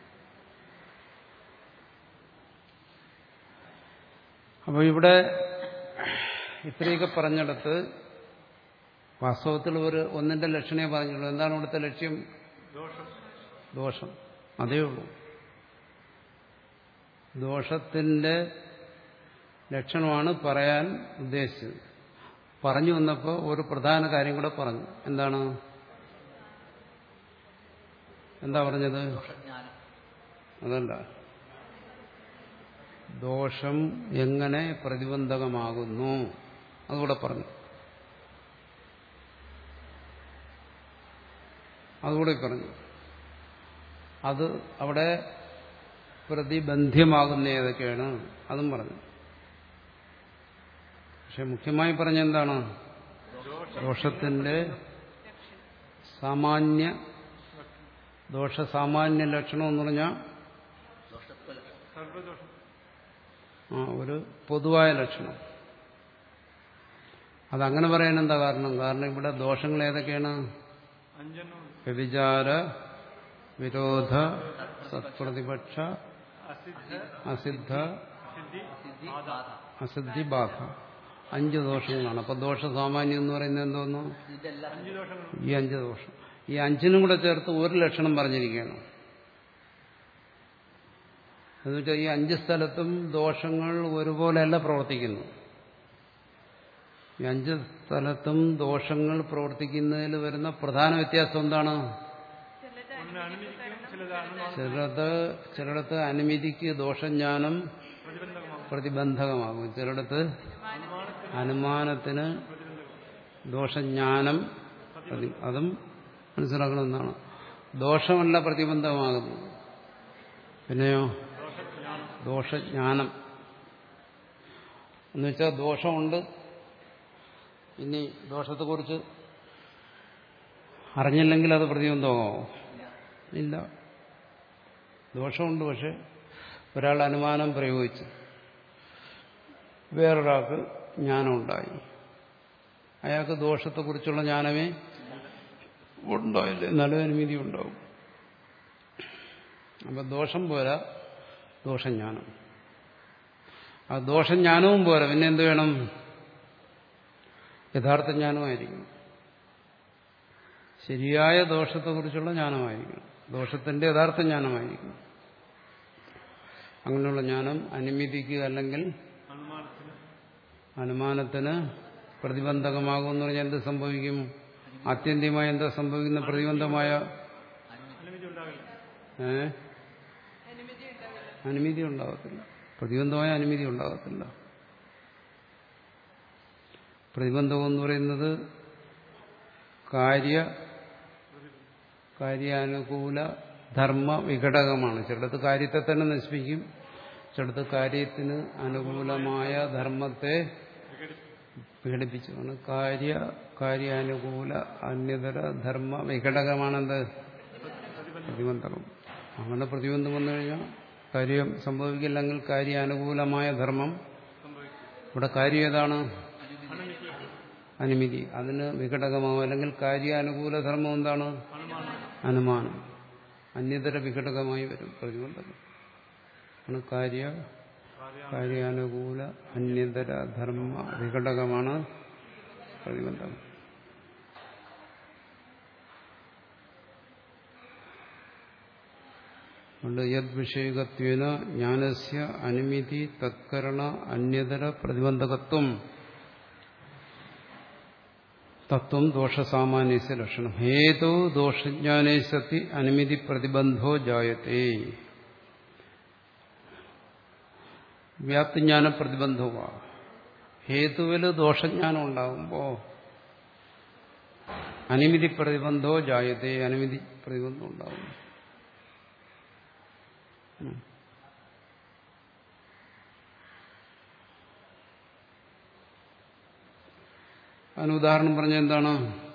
അപ്പോൾ ഇവിടെ ഇത്രയൊക്കെ പറഞ്ഞിടത്ത് വാസ്തവത്തിൽ ഒരു ഒന്നിന്റെ ലക്ഷണേ പറഞ്ഞുള്ളൂ. എന്താണ് ഇവിടുത്തെ ലക്ഷ്യം? ദോഷം. അതേ ഉള്ളൂ. ദോഷത്തിന്റെ ലക്ഷണമാണ് പറയാൻ ഉദ്ദേശിച്ചത്. പറഞ്ഞു വന്നപ്പോൾ ഒരു പ്രധാന കാര്യം കൂടെ പറഞ്ഞു. എന്താണ്? എന്താ പറഞ്ഞത്? അതല്ല, ദോഷം എങ്ങനെ പ്രതിബന്ധകമാകുന്നു അതുകൂടെ പറഞ്ഞു. അതുകൂടെ പറഞ്ഞു. അത് അവിടെ പ്രതിബന്ധ്യമാകുന്ന ഏതൊക്കെയാണ് അതും പറഞ്ഞു. പക്ഷെ മുഖ്യമായി പറഞ്ഞ എന്താണ്? ദോഷത്തിന്റെ സാമാന്യ ദോഷസാമാന്യ ലക്ഷണം എന്ന് പറഞ്ഞാൽ ആ ഒരു പൊതുവായ ലക്ഷണം. അതങ്ങനെ പറയാൻ എന്താ കാരണം? കാരണം ഇവിടെ ദോഷങ്ങൾ ഏതൊക്കെയാണ്? വ്യഭിചാര, വിരോധ, സത്പ്രതിപക്ഷ, അസിദ്ധ, അസിദ്ധി, ബാധ. അഞ്ച് ദോഷങ്ങളാണ്. അപ്പൊ ദോഷസാമാന്യം എന്ന് പറയുന്നത് എന്തോന്നു? ഈ അഞ്ച് ദോഷം. ഈ അഞ്ചിനും കൂടെ ചേർത്ത് ഒരു ലക്ഷണം പറഞ്ഞിരിക്കുകയാണ്. എന്നുവെച്ചാൽ ഈ അഞ്ച് സ്ഥലത്തും ദോഷങ്ങൾ ഒരുപോലെയല്ല പ്രവർത്തിക്കുന്നു. ഈ അഞ്ച് സ്ഥലത്തും ദോഷങ്ങൾ പ്രവർത്തിക്കുന്നതിൽ വരുന്ന പ്രധാന വ്യത്യാസം എന്താണ്? ചിലത് ചിലയിടത്ത് അനുമതിക്ക് ദോഷജ്ഞാനം പ്രതിബന്ധകമാകും, ചിലയിടത്ത് അനുമാനത്തിന് ദോഷജ്ഞാനം അതും മനസ്സിലാക്കണമെന്നാണ്. ദോഷമല്ല പ്രതിബന്ധകമാകുന്നത്, പിന്നെയോ ദോഷജ്ഞാനം. എന്നുവെച്ചാൽ ദോഷമുണ്ട്, ഇനി ദോഷത്തെക്കുറിച്ച് അറിഞ്ഞില്ലെങ്കിൽ അത് പ്രതിബന്ധമാവോ? ഇല്ല. ദോഷമുണ്ട്, പക്ഷെ ഒരാൾ അനുമാനം പ്രയോഗിച്ചു, വേറൊരാൾക്ക് ജ്ഞാനമുണ്ടായി, അയാൾക്ക് ദോഷത്തെക്കുറിച്ചുള്ള ജ്ഞാനമേ ഉണ്ടായില്ല, എന്നാലും അനുമതി ഉണ്ടാവും. അപ്പം ദോഷം പോരാ ദോഷജ്ഞാനം. ആ ദോഷം ജ്ഞാനവും പോരാ, പിന്നെ എന്ത് വേണം? യഥാർത്ഥ ജ്ഞാനമായിരിക്കും. ശരിയായ ദോഷത്തെക്കുറിച്ചുള്ള ജ്ഞാനമായിരിക്കും, ദോഷത്തിന്റെ യഥാർത്ഥ ജ്ഞാനമായിരിക്കും. അങ്ങനെയുള്ള ജ്ഞാനം അനുമിതിക്ക് അല്ലെങ്കിൽ അനുമാനത്തിന് പ്രതിബന്ധകമാകുമെന്ന് പറഞ്ഞാൽ എന്ത് സംഭവിക്കും? ആത്യന്തികമായി എന്താ സംഭവിക്കുന്ന? പ്രതിബന്ധമായ ഏ അനുമതി ഉണ്ടാകത്തില്ല. പ്രതിബന്ധമായ അനുമതി ഉണ്ടാകത്തില്ല. പ്രതിബന്ധം എന്ന് പറയുന്നത് കാര്യ കാര്യാനുകൂല ധർമ്മ വിഘടകമാണ്. ചിലടത്ത് കാര്യത്തെ തന്നെ നശിപ്പിക്കും, ചിലടത്ത് കാര്യത്തിന് അനുകൂലമായ ധർമ്മത്തെ വിഘടിപ്പിച്ചു. കാര്യ കാര്യാനുകൂല അന്യതര ധർമ്മ വിഘടകമാണെന്ത്? പ്രതിബന്ധകം. അങ്ങനെ പ്രതിബന്ധം വന്നു കഴിഞ്ഞാൽ കാര്യം സംഭവിക്കില്ലെങ്കിൽ കാര്യാനുകൂലമായ ധർമ്മം. ഇവിടെ കാര്യം ഏതാണ്? അനുമതി. അതിന് വിഘടകമാവും. അല്ലെങ്കിൽ കാര്യാനുകൂല ധർമ്മം എന്താണ്? അനുമാനം. അന്യതര വിഘടകമായി വരും പ്രതിബന്ധകം. ആണ് കാര്യ കാര്യാനുകൂല അന്യതര ധർമ്മ വിഘടകമാണ് പ്രതിബന്ധകം. അതുകൊണ്ട് യദ് വിഷയകത്വേന ജ്ഞാനസ്യ അനുമിതി തത്കരണ അന്യതര പ്രതിബന്ധകത്വം തത്വം ദോഷസാമാന്യസ്യ ലക്ഷണം. ഹേതു ദോഷജ്ഞാനേ സതി അനുമിതി പ്രതിബന്ധോ ജായത്തെ. വ്യാപ്തിജ്ഞാന പ്രതിബന്ധവുമാ. ഹേതുവില് ദോഷജ്ഞാനം ഉണ്ടാകുമ്പോ അനുമിതി പ്രതിബന്ധോ ജായത്തെ, അനുമിതി പ്രതിബന്ധം ഉണ്ടാകും. അതിന് ഉദാഹരണം പറഞ്ഞ എന്താണ്?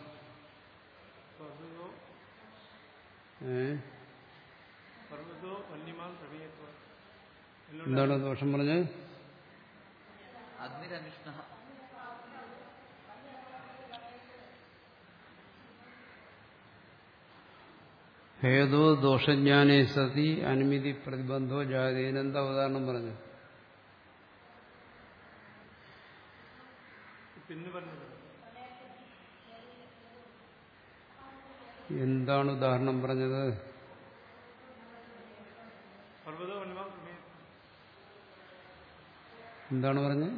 എന്താണ് ദോഷം പറഞ്ഞ്? ഹേതോ ദോഷജ്ഞാനേ സതി അനുമിതി പ്രതിബന്ധോ ജാതേന. എന്താ ഉദാഹരണം പറഞ്ഞു? എന്താണ് ഉദാഹരണം പറഞ്ഞത്? എന്താണ് പറഞ്ഞത്?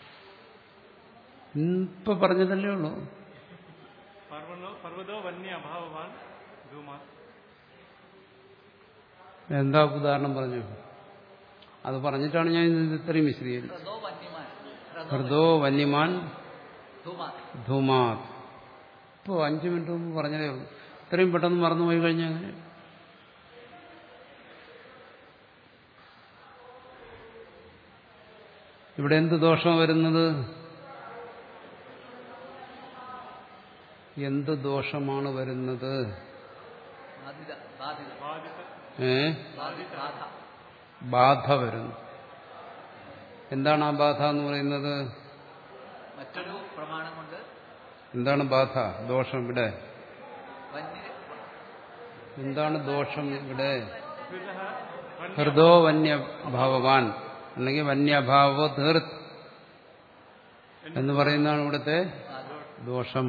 ഇപ്പൊ പറഞ്ഞതല്ലേ ഉള്ളൂ. എന്താ ഉദാഹരണം പറഞ്ഞു? അത് പറഞ്ഞിട്ടാണ് ഞാൻ ഇത്രയും വിശദീകരിച്ചത്. ഹൃദോ വന്യമാൻ ധൂമാത്. ഇപ്പോ അഞ്ചു മിനിറ്റ് മുമ്പ് പറഞ്ഞതേ ഉള്ളൂ. ഇത്രയും പെട്ടെന്ന് മറന്നുപോയി കഴിഞ്ഞാൽ ഇവിടെ എന്ത് ദോഷം വരുന്നത്? എന്ത് ദോഷമാണ് വരുന്നത്? ഏ ബാധ വരുന്നു. എന്താണ് ആ ബാധ എന്ന് പറയുന്നത്? മറ്റൊരു പ്രമാണം കൊണ്ട് എന്താണ് ബാധ? ദോഷം ഇവിടെ എന്താണ്? ദോഷം ഇവിടെ ഹൃദോ വന്യഭാവവാൻ അല്ലെങ്കിൽ വന്യഭാവോ തീർത്ത് എന്ന് പറയുന്നതാണ് ഇവിടുത്തെ ദോഷം.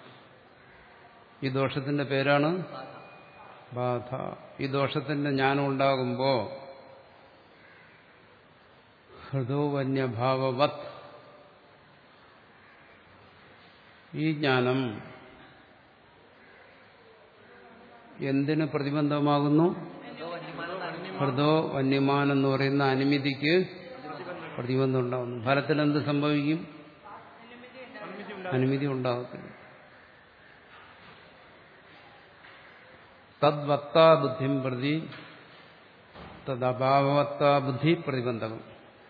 ഈ ദോഷത്തിന്റെ പേരാണ് ബാധ. ഈ ദോഷത്തിന്റെ ജ്ഞാനം ഉണ്ടാകുമ്പോ ഹൃദോ വന്യഭാവവത് ഈ ജ്ഞാനം എന്തിന് പ്രതിബന്ധമാകുന്നു? ഹൃദോ വന്യമാൻ എന്ന് പറയുന്ന അനുമതിക്ക് പ്രതിബന്ധം ഉണ്ടാകുന്നു. ഫലത്തിൽ എന്ത് സംഭവിക്കും? അനുമതി ഉണ്ടാകത്തില്ല. തദ്വത്താ ബുദ്ധിം പ്രതി തദ്അഭാവവത്താ ബുദ്ധി പ്രതിബന്ധകം.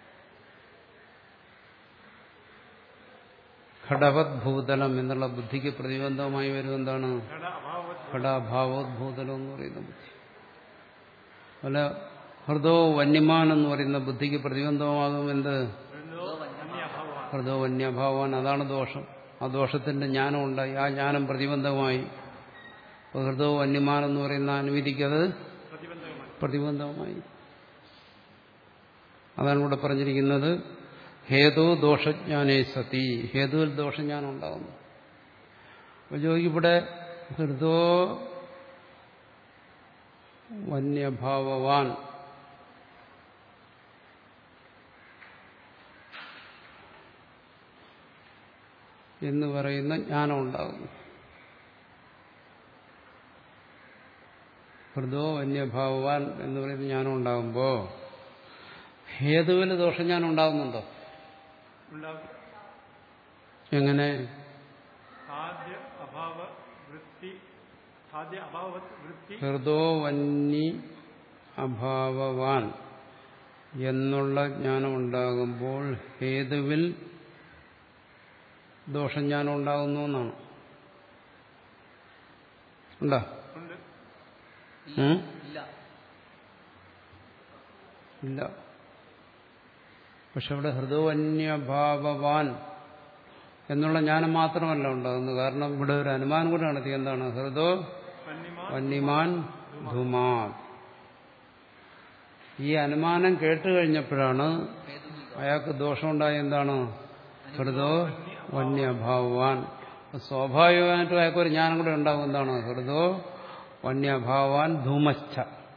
ഘടവത് ഭൂതലം എന്നുള്ള ബുദ്ധിക്ക് പ്രതിബന്ധമായി വരും എന്താണ്? ഘടാഭാവോദ്ഭൂതലം എന്ന് പറയുന്ന ബുദ്ധി. അല്ല, ഹൃദോ വന്യമാൻ എന്ന് പറയുന്ന ബുദ്ധിക്ക് പ്രതിബന്ധമാകും എന്ത്? ഹൃദോ വന്യഭാവാൻ. അതാണ് ദോഷം. ആ ദോഷത്തിന്റെ ജ്ഞാനം ഉണ്ടായി, ആ ജ്ഞാനം പ്രതിബന്ധമായി. ഹൃദോ വന്യമാൻ എന്ന് പറയുന്ന അനുമതിക്കത് പ്രതിബന്ധമായി. അതാണ് ഇവിടെ പറഞ്ഞിരിക്കുന്നത്. ഹേതു ദോഷജ്ഞാനേ സതി ഹേതുവിൽ ദോഷജ്ഞാനം ഉണ്ടാകുന്നു. അപ്പൊ ചോദിക്കും ഇവിടെ ഹൃദോ വന്യഭാവവാൻ എന്ന് പറയുന്ന ജ്ഞാനം ഉണ്ടാകുന്നു. ഹൃദോ വന്യഭാവവാൻ എന്ന് പറയുന്ന ജ്ഞാനം ഉണ്ടാകുമ്പോൾ ഹേതുവിൽ ദോഷജ്ഞാനം ഉണ്ടാകുന്നുണ്ടോ? എങ്ങനെ? ഹൃദോ വന്യ അഭാവവാൻ എന്നുള്ള ജ്ഞാനം ഉണ്ടാകുമ്പോൾ ഹേതുവിൽ ദോഷജ്ഞാനം ഉണ്ടാകുന്നു എന്നാണ്. ഉണ്ടോ? ഇല്ല. പക്ഷെ അവിടെ ഹൃദോവന്യഭാവവാൻ എന്നുള്ള ജ്ഞാനം മാത്രമല്ല ഉണ്ടാകുന്നത്. കാരണം ഇവിടെ ഒരു അനുമാനം കൂടെ നടത്തി. എന്താണ്? ഹൃദോ വന്യമാൻ ധുമാൻ. ഈ അനുമാനം കേട്ടു കഴിഞ്ഞപ്പോഴാണ് അയാൾക്ക് ദോഷമുണ്ടായ എന്താണ്? ഹൃദോ വന്യഭാവവാൻ. സ്വാഭാവികമായിട്ടും അയാൾക്കൊരു ജ്ഞാനം കൂടെ ഉണ്ടാകും. എന്താണ്? ഹൃദോ വന്യഭാവാൻ ധൂമശ്ച.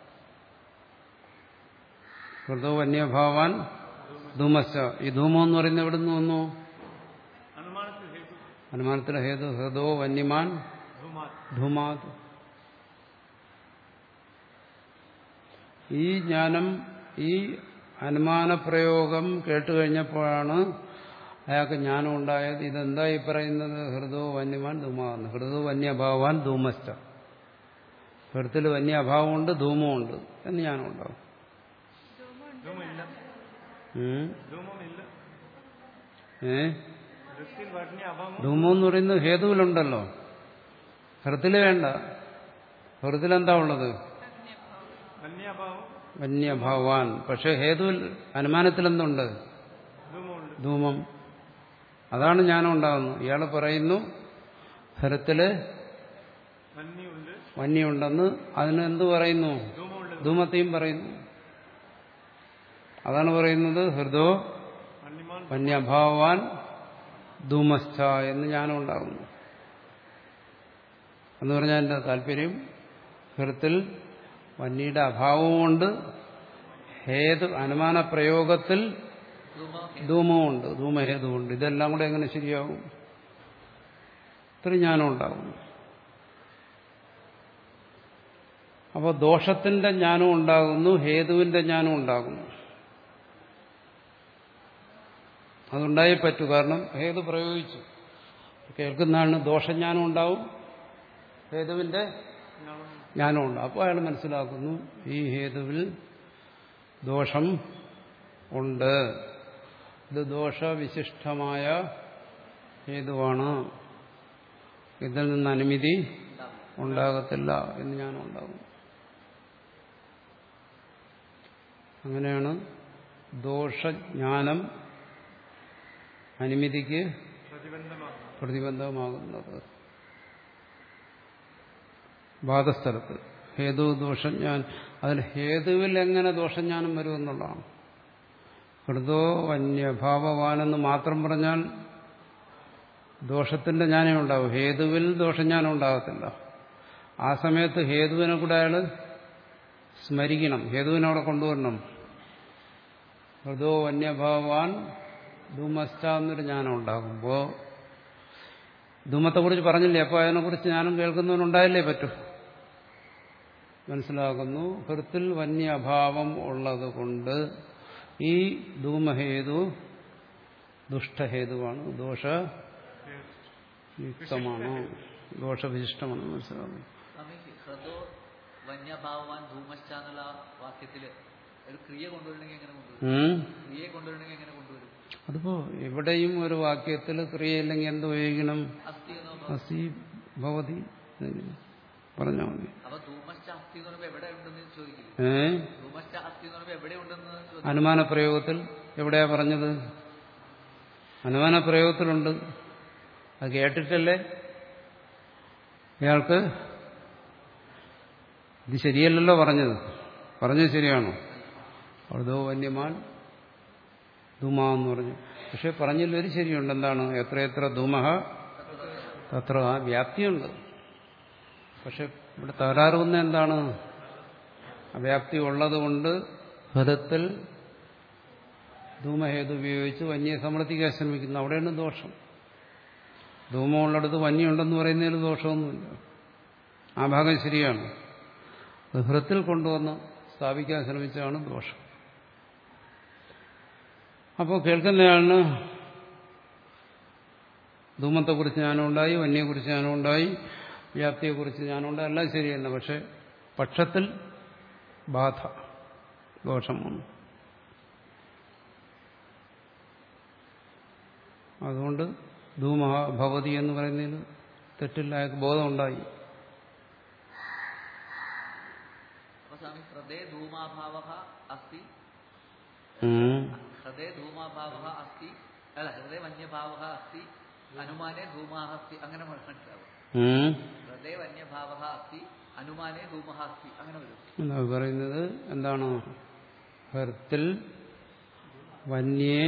ഹൃദോ വന്യഭാവാൻ ധൂമശ്ച. ഈ ധൂമം എന്ന് പറയുന്നത് എവിടെ നിന്ന് വന്നു? അനുമാനത്തിലെ ഹേതു ഹൃദോ വന്യമാൻ ധൂമാത്. ഈ ജ്ഞാനം ഈ അനുമാനപ്രയോഗം കേട്ടുകഴിഞ്ഞപ്പോഴാണ് അയാൾക്ക് ജ്ഞാനം ഉണ്ടായത്. ഇതെന്താ ഈ പറയുന്നത്? ഹൃദോ വന്യമാൻ ധൂമാന്ന്. ഹൃദോ വന്യഭാവാൻ ധൂമശ്ച. ഹൃദത്തിൽ വന്യ അഭാവമുണ്ട്, ധൂമമുണ്ട് എന്ന് ജ്ഞാനം ഉണ്ടാവും. ഏ ധൂമം എന്ന് പറയുന്നത് ഹേതുവിലുണ്ടല്ലോ, ഹൃദത്തിൽ വേണ്ട. ഹൃദത്തിലെന്താ ഉള്ളത്? വന്യഭാവാൻ. പക്ഷെ ഹേതുവിൽ അനുമാനത്തിലെന്തുണ്ട്? ധൂമം. അതാണ് ജ്ഞാനം ഉണ്ടാകുന്നത്. ഇയാൾ പറയുന്നു ഹൃദത്തില് വന്യുണ്ടെന്ന്. അതിന് എന്ത് പറയുന്നു? ധൂമത്തെയും പറയുന്നു. അതാണ് പറയുന്നത് ഹൃദോ വന്യഭാവാൻ ധൂമശ്ച എന്ന് ജ്ഞാനം ഉണ്ടാകുന്നു. എന്ന് പറഞ്ഞാൽ എന്റെ താല്പര്യം ഹൃത്തിൽ വന്യയുടെ അഭാവമുണ്ട്, ഹേതു അനുമാന പ്രയോഗത്തിൽ ധൂമമുണ്ട്, ധൂമഹേതുവുണ്ട്. ഇതെല്ലാം കൂടെ എങ്ങനെ ശരിയാകും? ഇത്ര ജ്ഞാനം ഉണ്ടാകും. അപ്പോൾ ദോഷത്തിന്റെ ജ്ഞാനം ഉണ്ടാകുന്നു, ഹേതുവിന്റെ ജ്ഞാനം ഉണ്ടാകുന്നു. അതുണ്ടായേ പറ്റൂ. കാരണം ഹേതു പ്രയോഗിച്ചു. കേൾക്കുന്നതാണ് ദോഷജ്ഞാനം ഉണ്ടാവും, ഹേതുവിന്റെ ജ്ഞാനം ഉണ്ടാവും. അപ്പോൾ അയാൾ മനസ്സിലാക്കുന്നു ഈ ഹേതുവിൽ ദോഷം ഉണ്ട്, ഇത് ദോഷവിശിഷ്ടമായ ഹേതുവാണ്, ഇതിൽ നിന്ന് അനുമതി ഉണ്ടാകത്തില്ല എന്ന് ജ്ഞാനം ഉണ്ടാകും. അങ്ങനെയാണ് ദോഷജ്ഞാനം അനുമതിക്ക് പ്രതിബന്ധമാകുന്നത്. ബാധസ്ഥലത്ത് ഹേതു ദോഷജ്ഞാനം, അതിൽ ഹേതുവിൽ എങ്ങനെ ദോഷജ്ഞാനം വരുമെന്നുള്ളതാണ്. ഹൃദോ വന്യഭാവവാനെന്ന് മാത്രം പറഞ്ഞാൽ ദോഷത്തിന്റെ ജ്ഞാനം ഉണ്ടാവും, ഹേതുവിൽ ദോഷജ്ഞാനം ഉണ്ടാകത്തില്ല. ആ സമയത്ത് ഹേതുവിനെ കൂടെ അയാൾ സ്മരിക്കണം, ഹേതുവിനവിടെ കൊണ്ടുവരണം. ഹൃദോ വന്യഭാവാൻ ധൂമശ്ച എന്നൊരു ജ്ഞാനം ഉണ്ടാകുമ്പോൾ ധൂമത്തെക്കുറിച്ച് പറഞ്ഞില്ലേ, അപ്പോൾ അതിനെക്കുറിച്ച് ജ്ഞാനം കേൾക്കുന്നവനുണ്ടായില്ലേ പറ്റൂ. മനസ്സിലാക്കുന്നു ഹൃത്തിൽ വന്യഭാവം ഉള്ളത് കൊണ്ട് ഈ ധൂമഹേതു ദുഷ്ടഹേതുവാണ്, ദോഷയുക്തമാണ്, ദോഷവിശിഷ്ടമാണ്. മനസ്സിലാക്കുന്നു. ഹൃദോ വന്യഭാവവാൻ ധൂമശ്ച എന്നുള്ള വാക്യത്തില് ഒരു ക്രിയ കൊണ്ടുവരണമെങ്കിൽ എങ്ങനെ കൊണ്ടുവരും? ക്രിയ കൊണ്ടുവരണമെങ്കിൽ എങ്ങനെ കൊണ്ടുവരും? അതിപ്പോ എവിടെയും ഒരു വാക്യത്തിൽ ക്രിയയില്ലെങ്കിൽ എന്ത് ഉപയോഗിക്കണം? അസ്തി ഭവതി പറഞ്ഞാൽ മതി. അനുമാന പ്രയോഗത്തിൽ എവിടെയാ പറഞ്ഞത്? അനുമാന പ്രയോഗത്തിലുണ്ട്. അത് കേട്ടിട്ടല്ലേ ഇയാൾക്ക് ഇത് ശരിയല്ലല്ലോ പറഞ്ഞത്. പറഞ്ഞത് ശരിയാണോ? ഹൃദോ വന്യമാൻ ധൂമ എന്ന് പറഞ്ഞു. പക്ഷെ പറഞ്ഞില്ലൊരു ശരിയുണ്ട്. എന്താണ്? എത്രയെത്ര ധൂമഹ തത്ര ആ വ്യാപ്തിയുണ്ട്. പക്ഷെ ഇവിടെ തകരാറ് വന്ന എന്താണ്? അവ്യാപ്തി ഉള്ളതുകൊണ്ട് ഫലത്തിൽ ധൂമഹേതു ഉപയോഗിച്ച് വന്യെ സമർത്ഥിക്കാൻ ശ്രമിക്കുന്നു. അവിടെയാണ് ദോഷം. ധൂമമുള്ളിടത്ത് വന്യുണ്ടെന്ന് പറയുന്നതിൽ ദോഷമൊന്നുമില്ല. ആ ഭാഗം ശരിയാണ്. അത് ഹൃത്തിൽ കൊണ്ടുവന്ന് സ്ഥാപിക്കാൻ ശ്രമിച്ചാണ് ദോഷം. അപ്പോൾ കേൾക്കുന്നയാളിന് ധൂമത്തെക്കുറിച്ച് ജ്ഞാനമുണ്ടായി, വന്യെക്കുറിച്ച് ജ്ഞാനമുണ്ടായി, വ്യാപ്തിയെക്കുറിച്ച് ജ്ഞാനമുണ്ടായി, എല്ലാം ശരിയല്ല. പക്ഷെ പക്ഷത്തിൽ ബാധ ദോഷം വന്നു. അതുകൊണ്ട് ധൂമ ഭവതി എന്ന് പറയുന്നതിൽ തെറ്റില്ല. അയാൾക്ക് ബോധമുണ്ടായി. ഹൃദയ ധൂമാഭാവഃ അസ്തി ഹൃദയ ധൂമാഭാവഃ അസ്തി അല്ല ഹൃദയ വന്യഭാവഃ അസ്തി അനുമാനേ ധൂമഃ അസ്തി അങ്ങനെ മനസ്സിലാവും. ഹൃദയ വന്യഭാവഃ അസ്തി അനുമാനേ ധൂമഃ അസ്തി അങ്ങനെ വരും. എന്നാ പറയുന്നത് എന്താണ്? ഹൃത്തിൽ വന്യെ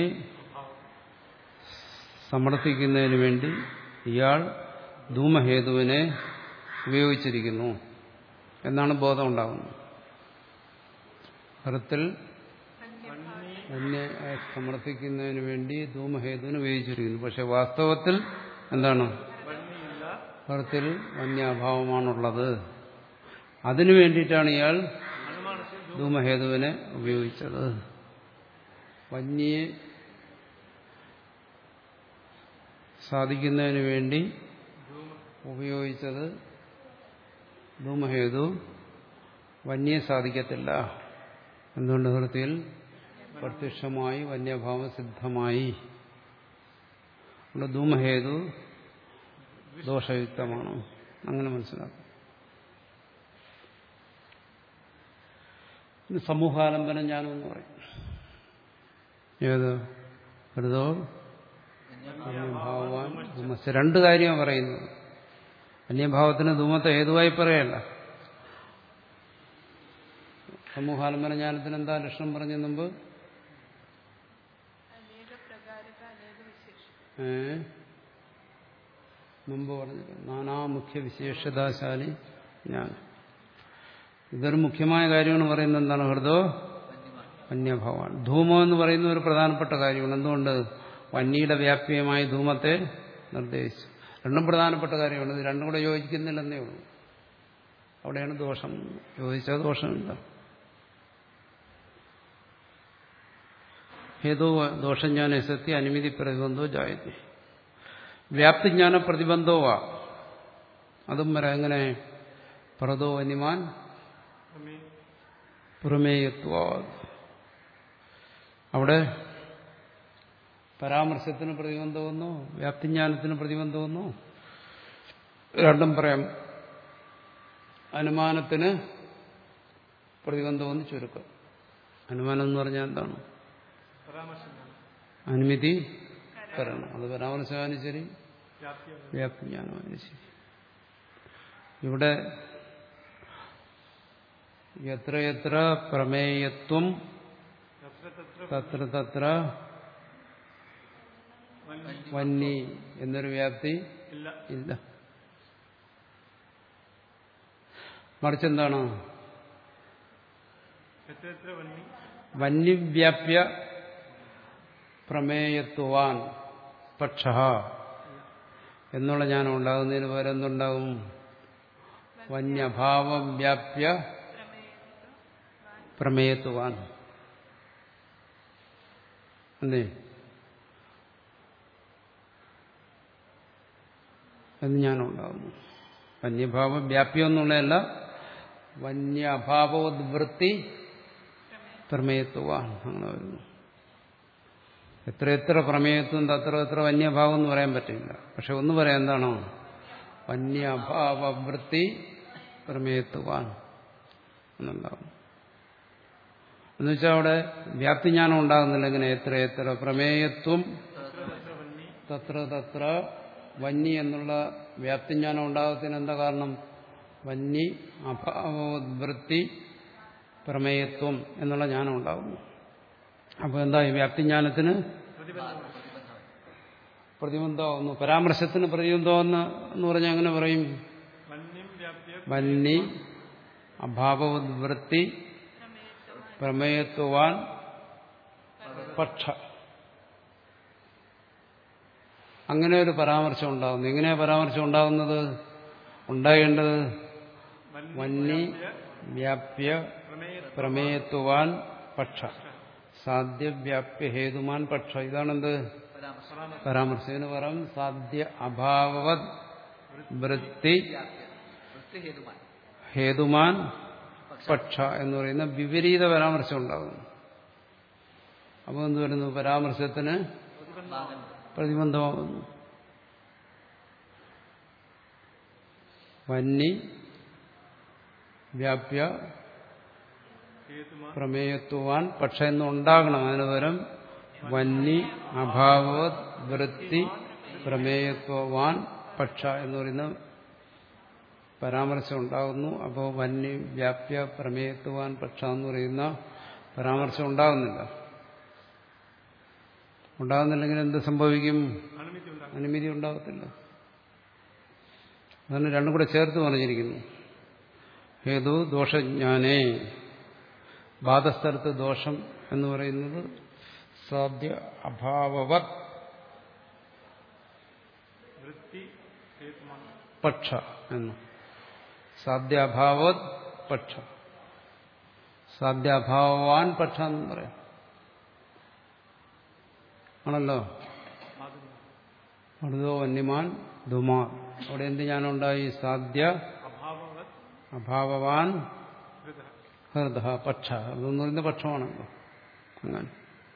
സമർത്ഥിക്കുന്നതിന് വേണ്ടി ഇയാൾ ധൂമഹേതുവിനെ ഉപയോഗിച്ചിരിക്കുന്നു എന്നാണ് ബോധം ഉണ്ടാകുന്നത്. ഹൃത്തിൽ വന്യെ സമർത്ഥിക്കുന്നതിന് വേണ്ടി ധൂമഹേതുവിനെ ഉപയോഗിച്ചിരിക്കുന്നു. പക്ഷെ വാസ്തവത്തിൽ എന്താണ്? ഹൃത്തിൽ വന്യാഭാവമാണുള്ളത്. അതിനു വേണ്ടിയിട്ടാണ് ഇയാൾ ധൂമഹേതുവിനെ ഉപയോഗിച്ചത്. വന്യെ സാധിക്കുന്നതിന് വേണ്ടി ഉപയോഗിച്ചത് ധൂമഹേതു വന്യെ സാധിക്കത്തില്ല. എന്തുകൊണ്ട്? ഹൃത്തിൽ പ്രത്യക്ഷമായി വന്യഭാവം സിദ്ധമായി. അവിടെ ധൂമഹേതു ദോഷയുക്തമാണ്. അങ്ങനെ മനസ്സിലാക്കും. സമൂഹാലംബനം ജ്ഞാനമെന്ന് പറയും. ഏത്? ഹൃദോ അന്യഭാവാൻ ധൂമസ്. രണ്ട് കാര്യമാണ് പറയുന്നത്. അന്യഭാവത്തിന് ധൂമത്തെ ഹേതുവായി പറയല്ല. സമൂഹാലംബന ജ്ഞാനത്തിന് എന്താ ലക്ഷണം പറഞ്ഞു മുമ്പ്? ഏ മുമ്പ് പറഞ്ഞില്ല. നാനാ മുഖ്യ വിശേഷതാശാലി ജ്ഞാനം. ഇതൊരു മുഖ്യമായ കാര്യമാണ് പറയുന്നത്. എന്താണ്? ഹൃദോ വന്യഭാവാൻ. ധൂമം എന്ന് പറയുന്ന ഒരു പ്രധാനപ്പെട്ട കാര്യമാണ്. എന്തുകൊണ്ട്? വന്യയുടെ വ്യാപ്യമായ ധൂമത്തെ നിർദ്ദേശിച്ചു. രണ്ടും പ്രധാനപ്പെട്ട കാര്യമാണ്. ഇത് രണ്ടും കൂടെ യോജിക്കുന്നില്ലെന്നേ ഉള്ളൂ. അവിടെയാണ് ദോഷം. യോജിച്ചാൽ ദോഷമില്ല. ഹേതോ ദോഷജ്ഞാന സത്യ അനുമതി പ്രതിബന്ധോ ജായത്തെ. വ്യാപ്തിജ്ഞാന പ്രതിബന്ധോവാ. അതും വരെ എങ്ങനെ? പ്രദോ വന്യമാൻ പ്രമേയത്വ. അവിടെ പരാമർശത്തിന് പ്രതിബന്ധമെന്നോ വ്യാപ്തിജ്ഞാനത്തിന് പ്രതിബന്ധമെന്നോ രണ്ടും പറയാം. അനുമാനത്തിന് പ്രതിബന്ധമെന്ന് ചുരുക്കം. അനുമാനം എന്ന് പറഞ്ഞാൽ എന്താണ്? അനുമതി കരണം. അത് പരാമർശമായാലും ശരി, വ്യാപ്തിജ്ഞാനമായാലും ശരി. ഇവിടെ എത്രയെത്ര പ്രമേയത്വം തത്ര തത്ര വന്നി എന്നൊരു വ്യാപ്തി ഇല്ല. മറിച്ചെന്താണ്? വന്യവ്യാപ്യ പ്രമേയത്വാൻ പക്ഷ എന്നുള്ള ജ്ഞാനം ഉണ്ടാകുന്നതിന് പകരം എന്തുണ്ടാകും? വന്യഭാവം വ്യാപ്യ പ്രമേയത്വാൻ. അല്ലേ? എന്ന് ജ്ഞാനം ഉണ്ടാകുന്നു. വന്യഭാവം വ്യാപ്യം എന്നുള്ളതല്ല, വന്യഭാവോദ്വൃത്തി പ്രമേയത്വാൻ. അങ്ങനെ വരുന്നു. എത്ര എത്ര പ്രമേയത്വം തത്ര എത്ര വന്യഭാവം എന്ന് പറയാൻ പറ്റില്ല. പക്ഷെ ഒന്ന് പറയാം. എന്താണോ? വന്യഭാവവൃത്തി പ്രമേയത്വാൻ എന്നുണ്ടാകും. എന്നുവെച്ചാൽ അവിടെ വ്യാപ്തിജ്ഞാനം ഉണ്ടാകുന്നില്ല. എങ്ങനെ? എത്ര എത്ര പ്രമേയത്വം തത്ര തത്ര വന്നി എന്നുള്ള വ്യാപ്തിജ്ഞാനം ഉണ്ടാകത്തിന് എന്താ കാരണം? വന്നി അഭാവവൃത്തി പ്രമേയത്വം എന്നുള്ള ജ്ഞാനം ഉണ്ടാകുന്നു. അപ്പോൾ എന്തായി വ്യാപ്തിജ്ഞാനത്തിന് പ്രതിബന്ധമാവുന്നു. പരാമർശത്തിന് പ്രതിബന്ധമെന്ന് എന്ന് പറഞ്ഞാൽ അങ്ങനെ പറയും. വന്നി അഭാവവൃത്തി പ്രമേയത്വാൻ പക്ഷ, അങ്ങനെ ഒരു പരാമർശം ഉണ്ടാകുന്നു. എങ്ങനെയാ പരാമർശം ഉണ്ടാകുന്നത്? ഉണ്ടാകേണ്ടത് വന്നി വ്യാപ്യ പ്രമേയത്വാൻ പക്ഷ സാധ്യവ്യാപ്യ ഹേതുമാൻ പക്ഷ. ഇതാണെന്ത് പരാമർശത്തിന് പറയും. സാധ്യ അഭാവവത് വൃത്തി ഹേതുമാൻ പക്ഷ എന്ന് പറയുന്ന വിപരീത പരാമർശം ഉണ്ടാകുന്നു. അപ്പോൾ എന്ത് വരുന്നു? പരാമർശത്തിന് പ്രതിബന്ധമാകുന്നു. വന്നി വ്യാപ്യ പ്രമേയത്വാൻ പക്ഷ എന്നുണ്ടാകണം. അതിന് പകരം വന്നി അഭാവവത് വൃത്തി പ്രമേയത്വാൻ പക്ഷ എന്ന് പറയുന്ന പരാമർശം ഉണ്ടാകുന്നു. അപ്പോൾ വന്നി വ്യാപ്യ പ്രമേയത്വാൻ പക്ഷ എന്ന് പറയുന്ന പരാമർശം ഉണ്ടാകുന്നില്ല. ഉണ്ടാകുന്നില്ലെങ്കിൽ എന്ത് സംഭവിക്കും? അനുമതി ഉണ്ടാകത്തില്ല. അതാണ് രണ്ടും കൂടെ ചേർത്ത് പറഞ്ഞിരിക്കുന്നു. ഹേതു ദോഷജ്ഞാനേ, ബാധസ്ഥലത്ത് ദോഷം എന്ന് പറയുന്നത് സാധ്യ അഭാവവത് പക്ഷ എന്ന്. സാധ്യാഭാവത് പക്ഷ, സാധ്യാഭാവാൻ പക്ഷ എന്ന് പറയാം. ആണല്ലോ. മൃദോ വന്യമാൻ ധുമാ. അവിടെ എന്ത് ഞാനുണ്ടായി? സാധ്യ അഭാവവാൻ ഹൃദ പക്ഷ. അതെന്ന് പറയുന്ന പക്ഷമാണല്ലോ. അങ്ങനെ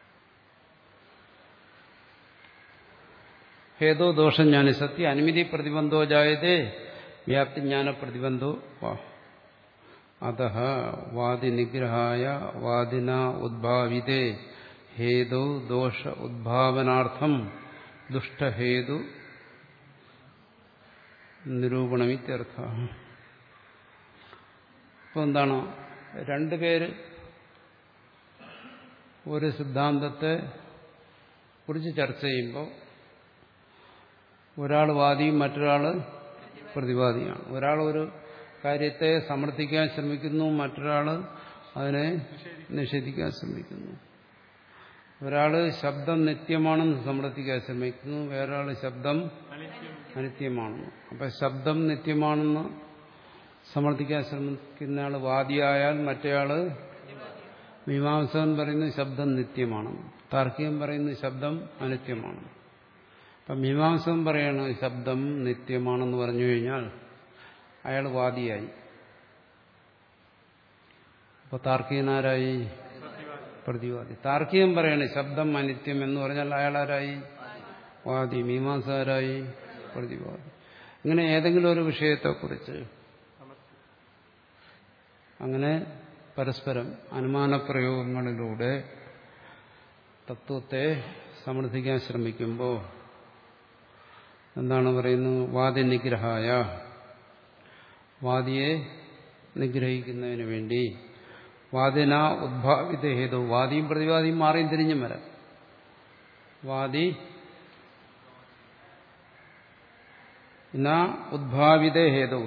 ഹേതോ ദോഷം ജ്ഞാനി സത്യ അനുമതി പ്രതിബന്ധോ ജായതേ വ്യാപ്തിജ്ഞാന പ്രതിബന്ധോ വാ. അതഃ വാദി നിഗ്രഹായ വാദിന ഉദ്ഭാവിതേ ഹേതു ദോഷ ഉദ്ഭാവനാർത്ഥം ദുഷ്ടഹേതു നിരൂപണമിത്യർത്ഥ. അപ്പോൾ എന്താണ്? രണ്ടുപേര് ഒരു സിദ്ധാന്തത്തെ കുറിച്ച് ചർച്ച ചെയ്യുമ്പോൾ ഒരാൾ വാദിയും മറ്റൊരാൾ പ്രതിവാദിയാണ്. ഒരാൾ ഒരു കാര്യത്തെ സമർത്ഥിക്കാൻ ശ്രമിക്കുന്നു, മറ്റൊരാൾ അതിനെ നിഷേധിക്കാൻ ശ്രമിക്കുന്നു. ഒരാൾ ശബ്ദം നിത്യമാണെന്ന് സമർത്ഥിക്കാൻ ശ്രമിക്കുന്നു, വേറൊരാൾ ശബ്ദം അനിത്യമാണെന്ന്. അപ്പൊ ശബ്ദം നിത്യമാണെന്ന് സമർത്ഥിക്കാൻ ശ്രമിക്കുന്ന ആൾ വാദിയായാൽ മറ്റേയാള് മീമാംസകൻ പറയുന്നത് ശബ്ദം നിത്യമാണെന്ന്, താർക്കികൻ പറയുന്നത് ശബ്ദം അനിത്യമാണെന്ന്. അപ്പം മീമാംസകൻ പറയണ ശബ്ദം നിത്യമാണെന്ന് പറഞ്ഞു കഴിഞ്ഞാൽ അയാൾ വാദിയായി. അപ്പൊ താർക്കികനാരായി? പ്രതിവാദി. താർക്കികൻ പറയണ ശബ്ദം അനിത്യം എന്ന് പറഞ്ഞാൽ അയാളാരായി? വാദി. മീമാംസകരായി? പ്രതിവാദി. ഇങ്ങനെ ഏതെങ്കിലും ഒരു വിഷയത്തെക്കുറിച്ച് അങ്ങനെ പരസ്പരം അനുമാനപ്രയോഗങ്ങളിലൂടെ തത്വത്തെ സമർത്ഥിക്കാൻ ശ്രമിക്കുമ്പോൾ എന്താണ് പറയുന്നത്? വാദി നിഗ്രഹായ, വാദിയെ നിഗ്രഹിക്കുന്നതിന് വേണ്ടി വാദിന ഉദ്ഭാവിത ഹേതു. വാദിയും പ്രതിവാദിയും മാറിയും തിരിഞ്ഞും വരാം. വാദി ന ഉദ്ഭാവിത ഹേതു,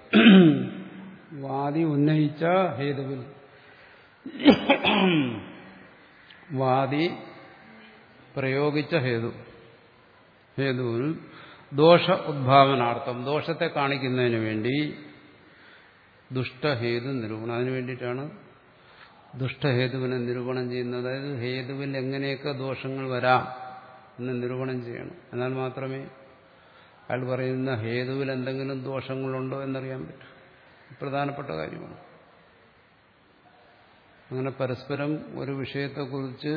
വാദി ഉന്നയിച്ച ഹേതുവിൽ, വാദി പ്രയോഗിച്ച ഹേതു, ഹേതുവിൽ ദോഷ ഉദ്ഭാവനാർത്ഥം, ദോഷത്തെ കാണിക്കുന്നതിന് വേണ്ടി ദുഷ്ടഹേതു നിരൂപണം. അതിനു വേണ്ടിയിട്ടാണ് ദുഷ്ടഹേതുവിനെ നിരൂപണം ചെയ്യുന്നത്. അതായത് ഹേതുവിൽ എങ്ങനെയൊക്കെ ദോഷങ്ങൾ വരാം എന്ന് നിരൂപണം ചെയ്യണം. എന്നാൽ മാത്രമേ അയാൾ പറയുന്ന ഹേതുവിൽ എന്തെങ്കിലും ദോഷങ്ങളുണ്ടോ എന്നറിയാൻ പറ്റും. പ്രധാനപ്പെട്ട കാര്യമാണ്. അങ്ങനെ പരസ്പരം ഒരു വിഷയത്തെക്കുറിച്ച്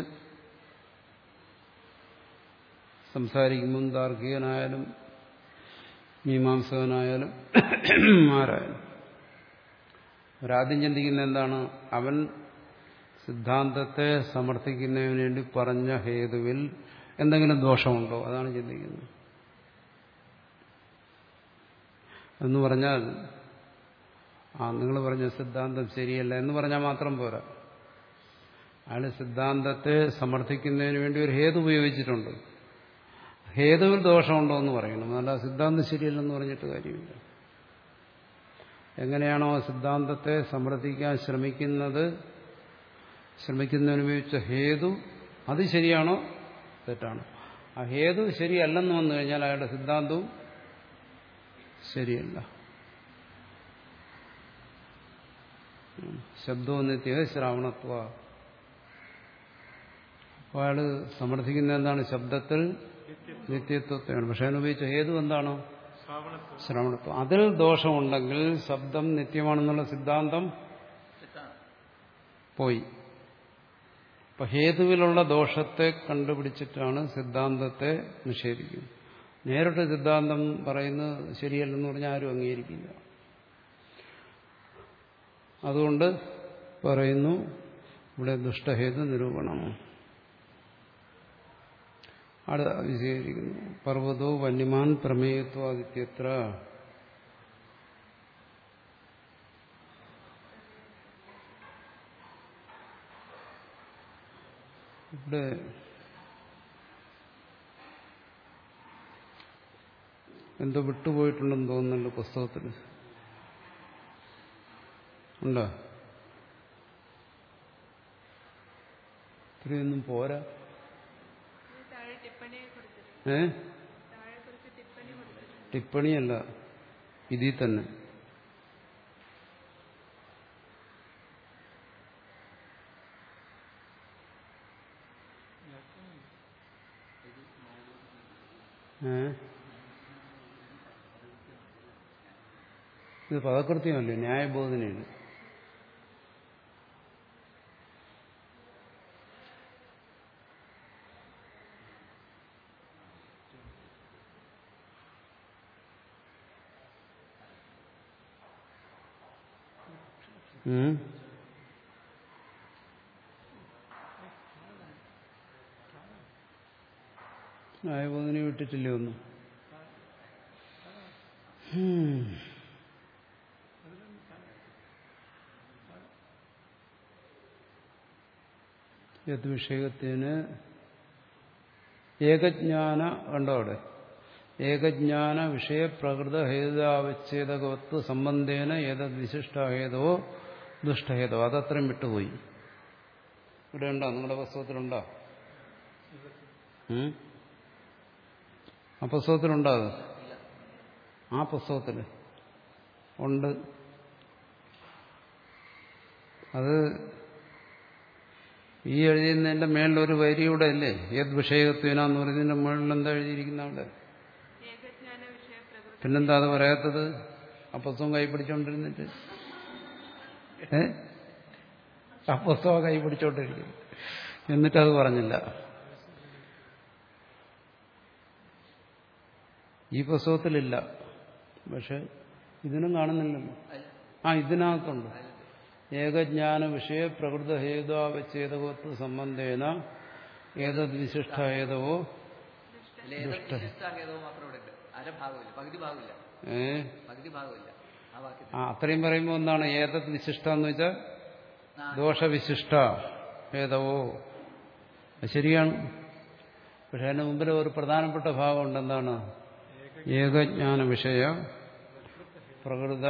സംസാരിക്കുമ്പം താർക്കികനായാലും മീമാംസകനായാലും ആരായാലും ഒരാദ്യം ചിന്തിക്കുന്ന എന്താണ്? അവൻ സിദ്ധാന്തത്തെ സമർത്ഥിക്കുന്നതിന് വേണ്ടി പറഞ്ഞ ഹേതുവിൽ എന്തെങ്കിലും ദോഷമുണ്ടോ, അതാണ് ചിന്തിക്കുന്നത്. എന്ന് പറഞ്ഞാൽ ആ നിങ്ങൾ പറഞ്ഞ സിദ്ധാന്തം ശരിയല്ല എന്ന് പറഞ്ഞാൽ മാത്രം പോരാ. അയാൾ സിദ്ധാന്തത്തെ സമർത്ഥിക്കുന്നതിന് വേണ്ടി ഒരു ഹേതു ഉപയോഗിച്ചിട്ടുണ്ട്. ഹേതുവിൽ ദോഷമുണ്ടോ എന്ന് പറയണം, അല്ല സിദ്ധാന്തം ശരിയല്ലെന്ന് പറഞ്ഞിട്ട് കാര്യമില്ല. എങ്ങനെയാണോ സിദ്ധാന്തത്തെ സമർത്ഥിക്കാൻ ശ്രമിക്കുന്നത്, ശ്രമിക്കുന്നതിന് ഉപയോഗിച്ച ഹേതു അത് ശരിയാണോ തെറ്റാണോ? ആ ഹേതു ശരിയല്ലെന്ന് വന്നു കഴിഞ്ഞാൽ അയാളുടെ സിദ്ധാന്തവും ശരിയല്ല. ശബ്ദവും നിത്യ ശ്രാവണത്വ. അപ്പോൾ അയാൾ സമർത്ഥിക്കുന്ന എന്താണ്? ശബ്ദത്തിൽ നിത്യത്വത്തെയാണ്. പക്ഷെ അതിനുപയോഗിച്ച ഹേതു എന്താണോ? ശ്രവണത്വം. അതിൽ ദോഷമുണ്ടെങ്കിൽ ശബ്ദം നിത്യമാണെന്നുള്ള സിദ്ധാന്തം പോയി. അപ്പൊ ഹേതുവിലുള്ള ദോഷത്തെ കണ്ടുപിടിച്ചിട്ടാണ് സിദ്ധാന്തത്തെ നിഷേധിക്കുന്നത്. നേരിട്ട് സിദ്ധാന്തം പറയുന്നത് ശരിയല്ലെന്ന് പറഞ്ഞാൽ ആരും അംഗീകരിക്കില്ല. അതുകൊണ്ട് പറയുന്നു ഇവിടെ ദുഷ്ടഹേതു നിരൂപണം. അവിടെ വിശദീകരിക്കുന്നു. പർവ്വതോ വന്യമാൻ പ്രമേയത്വാദിത്യത്ര ഇവിടെ എന്തോ വിട്ടുപോയിട്ടുണ്ടെന്ന് തോന്നുന്നുണ്ട് പുസ്തകത്തിൽ. ഉണ്ടോ? ഇത്രയൊന്നും പോരാ. ഏ ടിപ്പണിയല്ല, ഇതിൽ തന്നെ ഏ ഇത് പദകൃത്യമല്ലേ, ന്യായബോധനയാണ്. ന്യായബോധന വിട്ടിട്ടില്ലേ ഒന്നും? ഏത് വിഷയത്തിന് ഏകജ്ഞാന കണ്ടോ അവിടെ? ഏകജ്ഞാന വിഷയപ്രകൃത ഹേതാവച്ഛേദകവത്വ സംബന്ധേന ഏതത് വിശിഷ്ടഹേതോ ദുഷ്ടഹേതോ. അതത്രയും വിട്ടുപോയി. ഇവിടെ ഉണ്ടോ? നിങ്ങളുടെ പുസ്തകത്തിലുണ്ടോ? ആ പുസ്തകത്തിലുണ്ടോ? അത് ആ പുസ്തകത്തിൽ ഉണ്ട്. അത് ഈ എഴുതിയതിന്റെ മേളിലൊരു വരിയുടെ അല്ലേ ഏത് വിഷയത്വനാന്ന് പറയുന്നതിന്റെ മുകളിൽ എന്താ എഴുതിയിരിക്കുന്ന അവിടെ? പിന്നെന്താ അത് പറയാത്തത്? ആ പുസ്തകം കൈ പിടിച്ചോണ്ടിരുന്നിട്ട് ഏ ആ പുസ്തകം കൈ പിടിച്ചോണ്ടിരിക്കുന്നു, എന്നിട്ടത് പറഞ്ഞില്ല. ഈ പുസ്തകത്തിലില്ല, പക്ഷെ ഇതിനും കാണുന്നില്ലല്ലോ. ആ ഇതിനകത്തുണ്ട്. ഏകജ്ഞാന വിഷയ പ്രകൃത ഹേതാവച്ഛേദകത്വ സംബന്ധേന ഏതത് വിശിഷ്ടഹേതവോ ദുഷ്ട. ഏ ആ അത്രയും പറയുമ്പോൾ എന്താണ്? ഏതത് വിശിഷ്ട എന്ന് വെച്ചാൽ ദോഷവിശിഷ്ട ഹേതവോ. ശരിയാണ്. പക്ഷെ അതിന് മുമ്പിൽ ഒരു പ്രധാനപ്പെട്ട ഭാഗമുണ്ട്. എന്താണ്? ഏകജ്ഞാന വിഷയ പ്രകൃത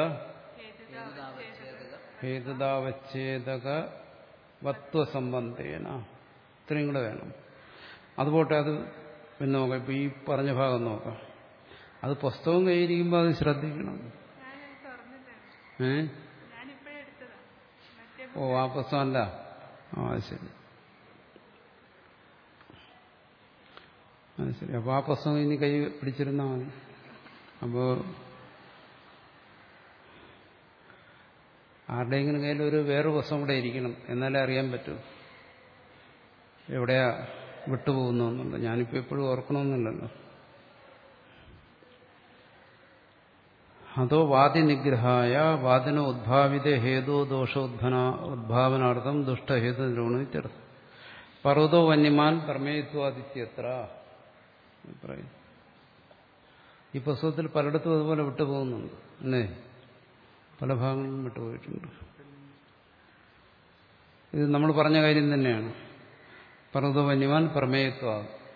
ഹേതുതാവച്ഛേദക വത്വസംബന്ധേന. ഇത്രയും കൂടെ വേണം. അതുപോട്ടെ, അത് പിന്നെ നോക്കാം. ഇപ്പൊ ഈ പറഞ്ഞ ഭാഗം നോക്കാം. അത് പുസ്തകം കയ്യിരിക്കുമ്പോൾ അത് ശ്രദ്ധിക്കണം. ഏ ഓ ആ പുസ്തകമല്ല. ആ ശരി ശരി അപ്പൊ ആ പുസ്തകം ഇനി കൈ പിടിച്ചിരുന്നാൽ മതി. അപ്പോ ആരുടെയെങ്കിലും കയ്യിൽ ഒരു വേറെ പുസ്തകം കൂടെ ഇരിക്കണം, എന്നാലേ അറിയാൻ പറ്റൂ എവിടെയാ വിട്ടുപോകുന്നു എന്നുള്ളത്. ഞാനിപ്പോ എപ്പോഴും ഓർക്കണമെന്നില്ലല്ലോ. അതോ വാദിനിഗ്രഹായ വാദിനോ ഉദ്ഭാവിത ഹേതോ ദോഷോദ്ഭന ഉദ്ഭാവനാർത്ഥം ദുഷ്ടഹേതു നിരൂപണം. പർവ്വതോ വന്യമാൻ പ്രമേയത്വാദിത്യത്ര പറയും. ഈ പുസ്തകത്തിൽ പലയിടത്തും അതുപോലെ വിട്ടുപോകുന്നുണ്ട് അല്ലേ? പല ഭാഗങ്ങളിലും വിട്ടുപോയിട്ടുണ്ട്. ഇത് നമ്മൾ പറഞ്ഞ കാര്യം തന്നെയാണ്. പർവ്വതോ വന്യമാൻ പ്രമേയത്വ.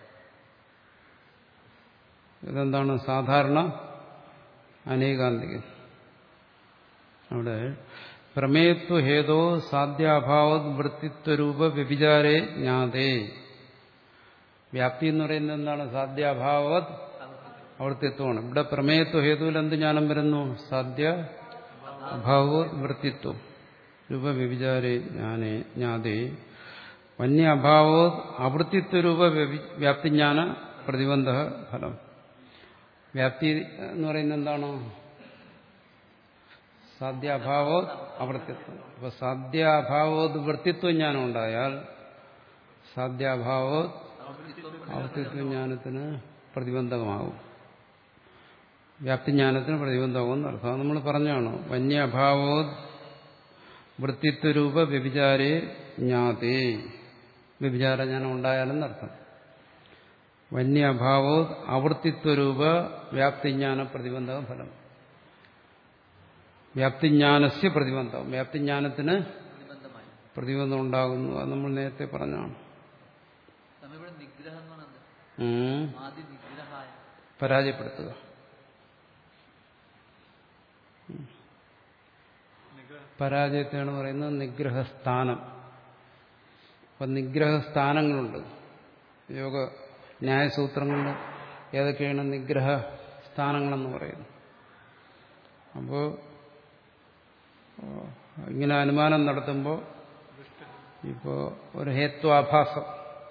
ഇതെന്താണ് സാധാരണ അനേകാന്തികൻ. അവിടെ പ്രമേയത്വ ഹേതോ സാധ്യാഭാവത് വൃത്തിത്വരൂപ വ്യഭിചാരേ ജ്ഞാതേ. വ്യാപ്തി എന്ന് പറയുന്നത് എന്താണ്? സാധ്യാഭാവത് അവർത്തിത്വമാണ്. ഇവിടെ പ്രമേയത്വ ഹേതുവിൽ എന്ത് ജ്ഞാനം വരുന്നു? സാധ്യ അഭാവത് വൃത്തിത്വം രൂപ വ്യഭിചാരേ ജ്ഞാനേ ജ്ഞാതേ. വന്യ അഭാവത് അവൃത്തിത്വരൂപ വ്യാപ്തിജ്ഞാന പ്രതിബന്ധ ഫലം. വ്യാപ്തി എന്ന് പറയുന്നത് എന്താണ്? സാധ്യാഭാവത് അവൃത്തിത്വം. അപ്പൊ സാധ്യാഭാവത് വൃത്തിത്വ ജ്ഞാനം ഉണ്ടായാൽ സാധ്യാഭാവത് അവൃത്തിത്വ ജ്ഞാനത്തിന് പ്രതിബന്ധകമാകും, വ്യാപ്തിജ്ഞാനത്തിന് പ്രതിബന്ധമാകും എന്നർത്ഥം. അത് നമ്മൾ പറഞ്ഞാണ്. വന്യ അഭാവോത് വൃത്തിത്വരൂപ വ്യഭിചാരേ ജ്ഞാതേ. വ്യഭിചാരജ്ഞാനം ഉണ്ടായാലെന്നർത്ഥം. വന്യ അഭാവോത് അവൃത്തിത്വരൂപ വ്യാപ്തിജ്ഞാന പ്രതിബന്ധക ഫലം. വ്യാപ്തിജ്ഞാനസ്യ പ്രതിബന്ധം. വ്യാപ്തിജ്ഞാനത്തിന് പ്രതിബന്ധം ഉണ്ടാകുന്നു. അത് നമ്മൾ നേരത്തെ പറഞ്ഞാണ്. പരാജയപ്പെടുത്തുക. പരാജയത്തെയാണ് പറയുന്നത് നിഗ്രഹസ്ഥാനം. അപ്പം നിഗ്രഹസ്ഥാനങ്ങളുണ്ട് യോഗ ന്യായസൂത്രങ്ങളിൽ. ഏതൊക്കെയാണ് നിഗ്രഹ സ്ഥാനങ്ങളെന്ന് പറയുന്നത്? അപ്പോൾ ഇങ്ങനെ അനുമാനം നടത്തുമ്പോൾ ഇപ്പോൾ ഒരു ഹേത്വാഭാസം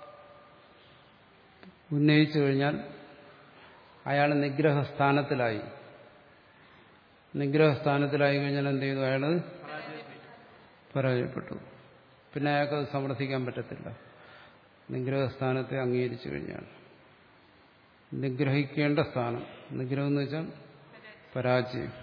ഉന്നയിച്ചു കഴിഞ്ഞാൽ അയാൾ നിഗ്രഹസ്ഥാനത്തിലായി. നിഗ്രഹസ്ഥാനത്തിലായി കഴിഞ്ഞാൽ എന്ത് ചെയ്തു? അയാൾ പരാജയപ്പെട്ടു. പിന്നെ അയാൾക്കത് സമർത്ഥിക്കാൻ പറ്റത്തില്ല. നിഗ്രഹസ്ഥാനത്തെ അംഗീകരിച്ചു കഴിഞ്ഞാൽ നിഗ്രഹിക്കേണ്ട സ്ഥാനം. നിഗ്രഹം എന്ന് വെച്ചാൽ പരാജയം.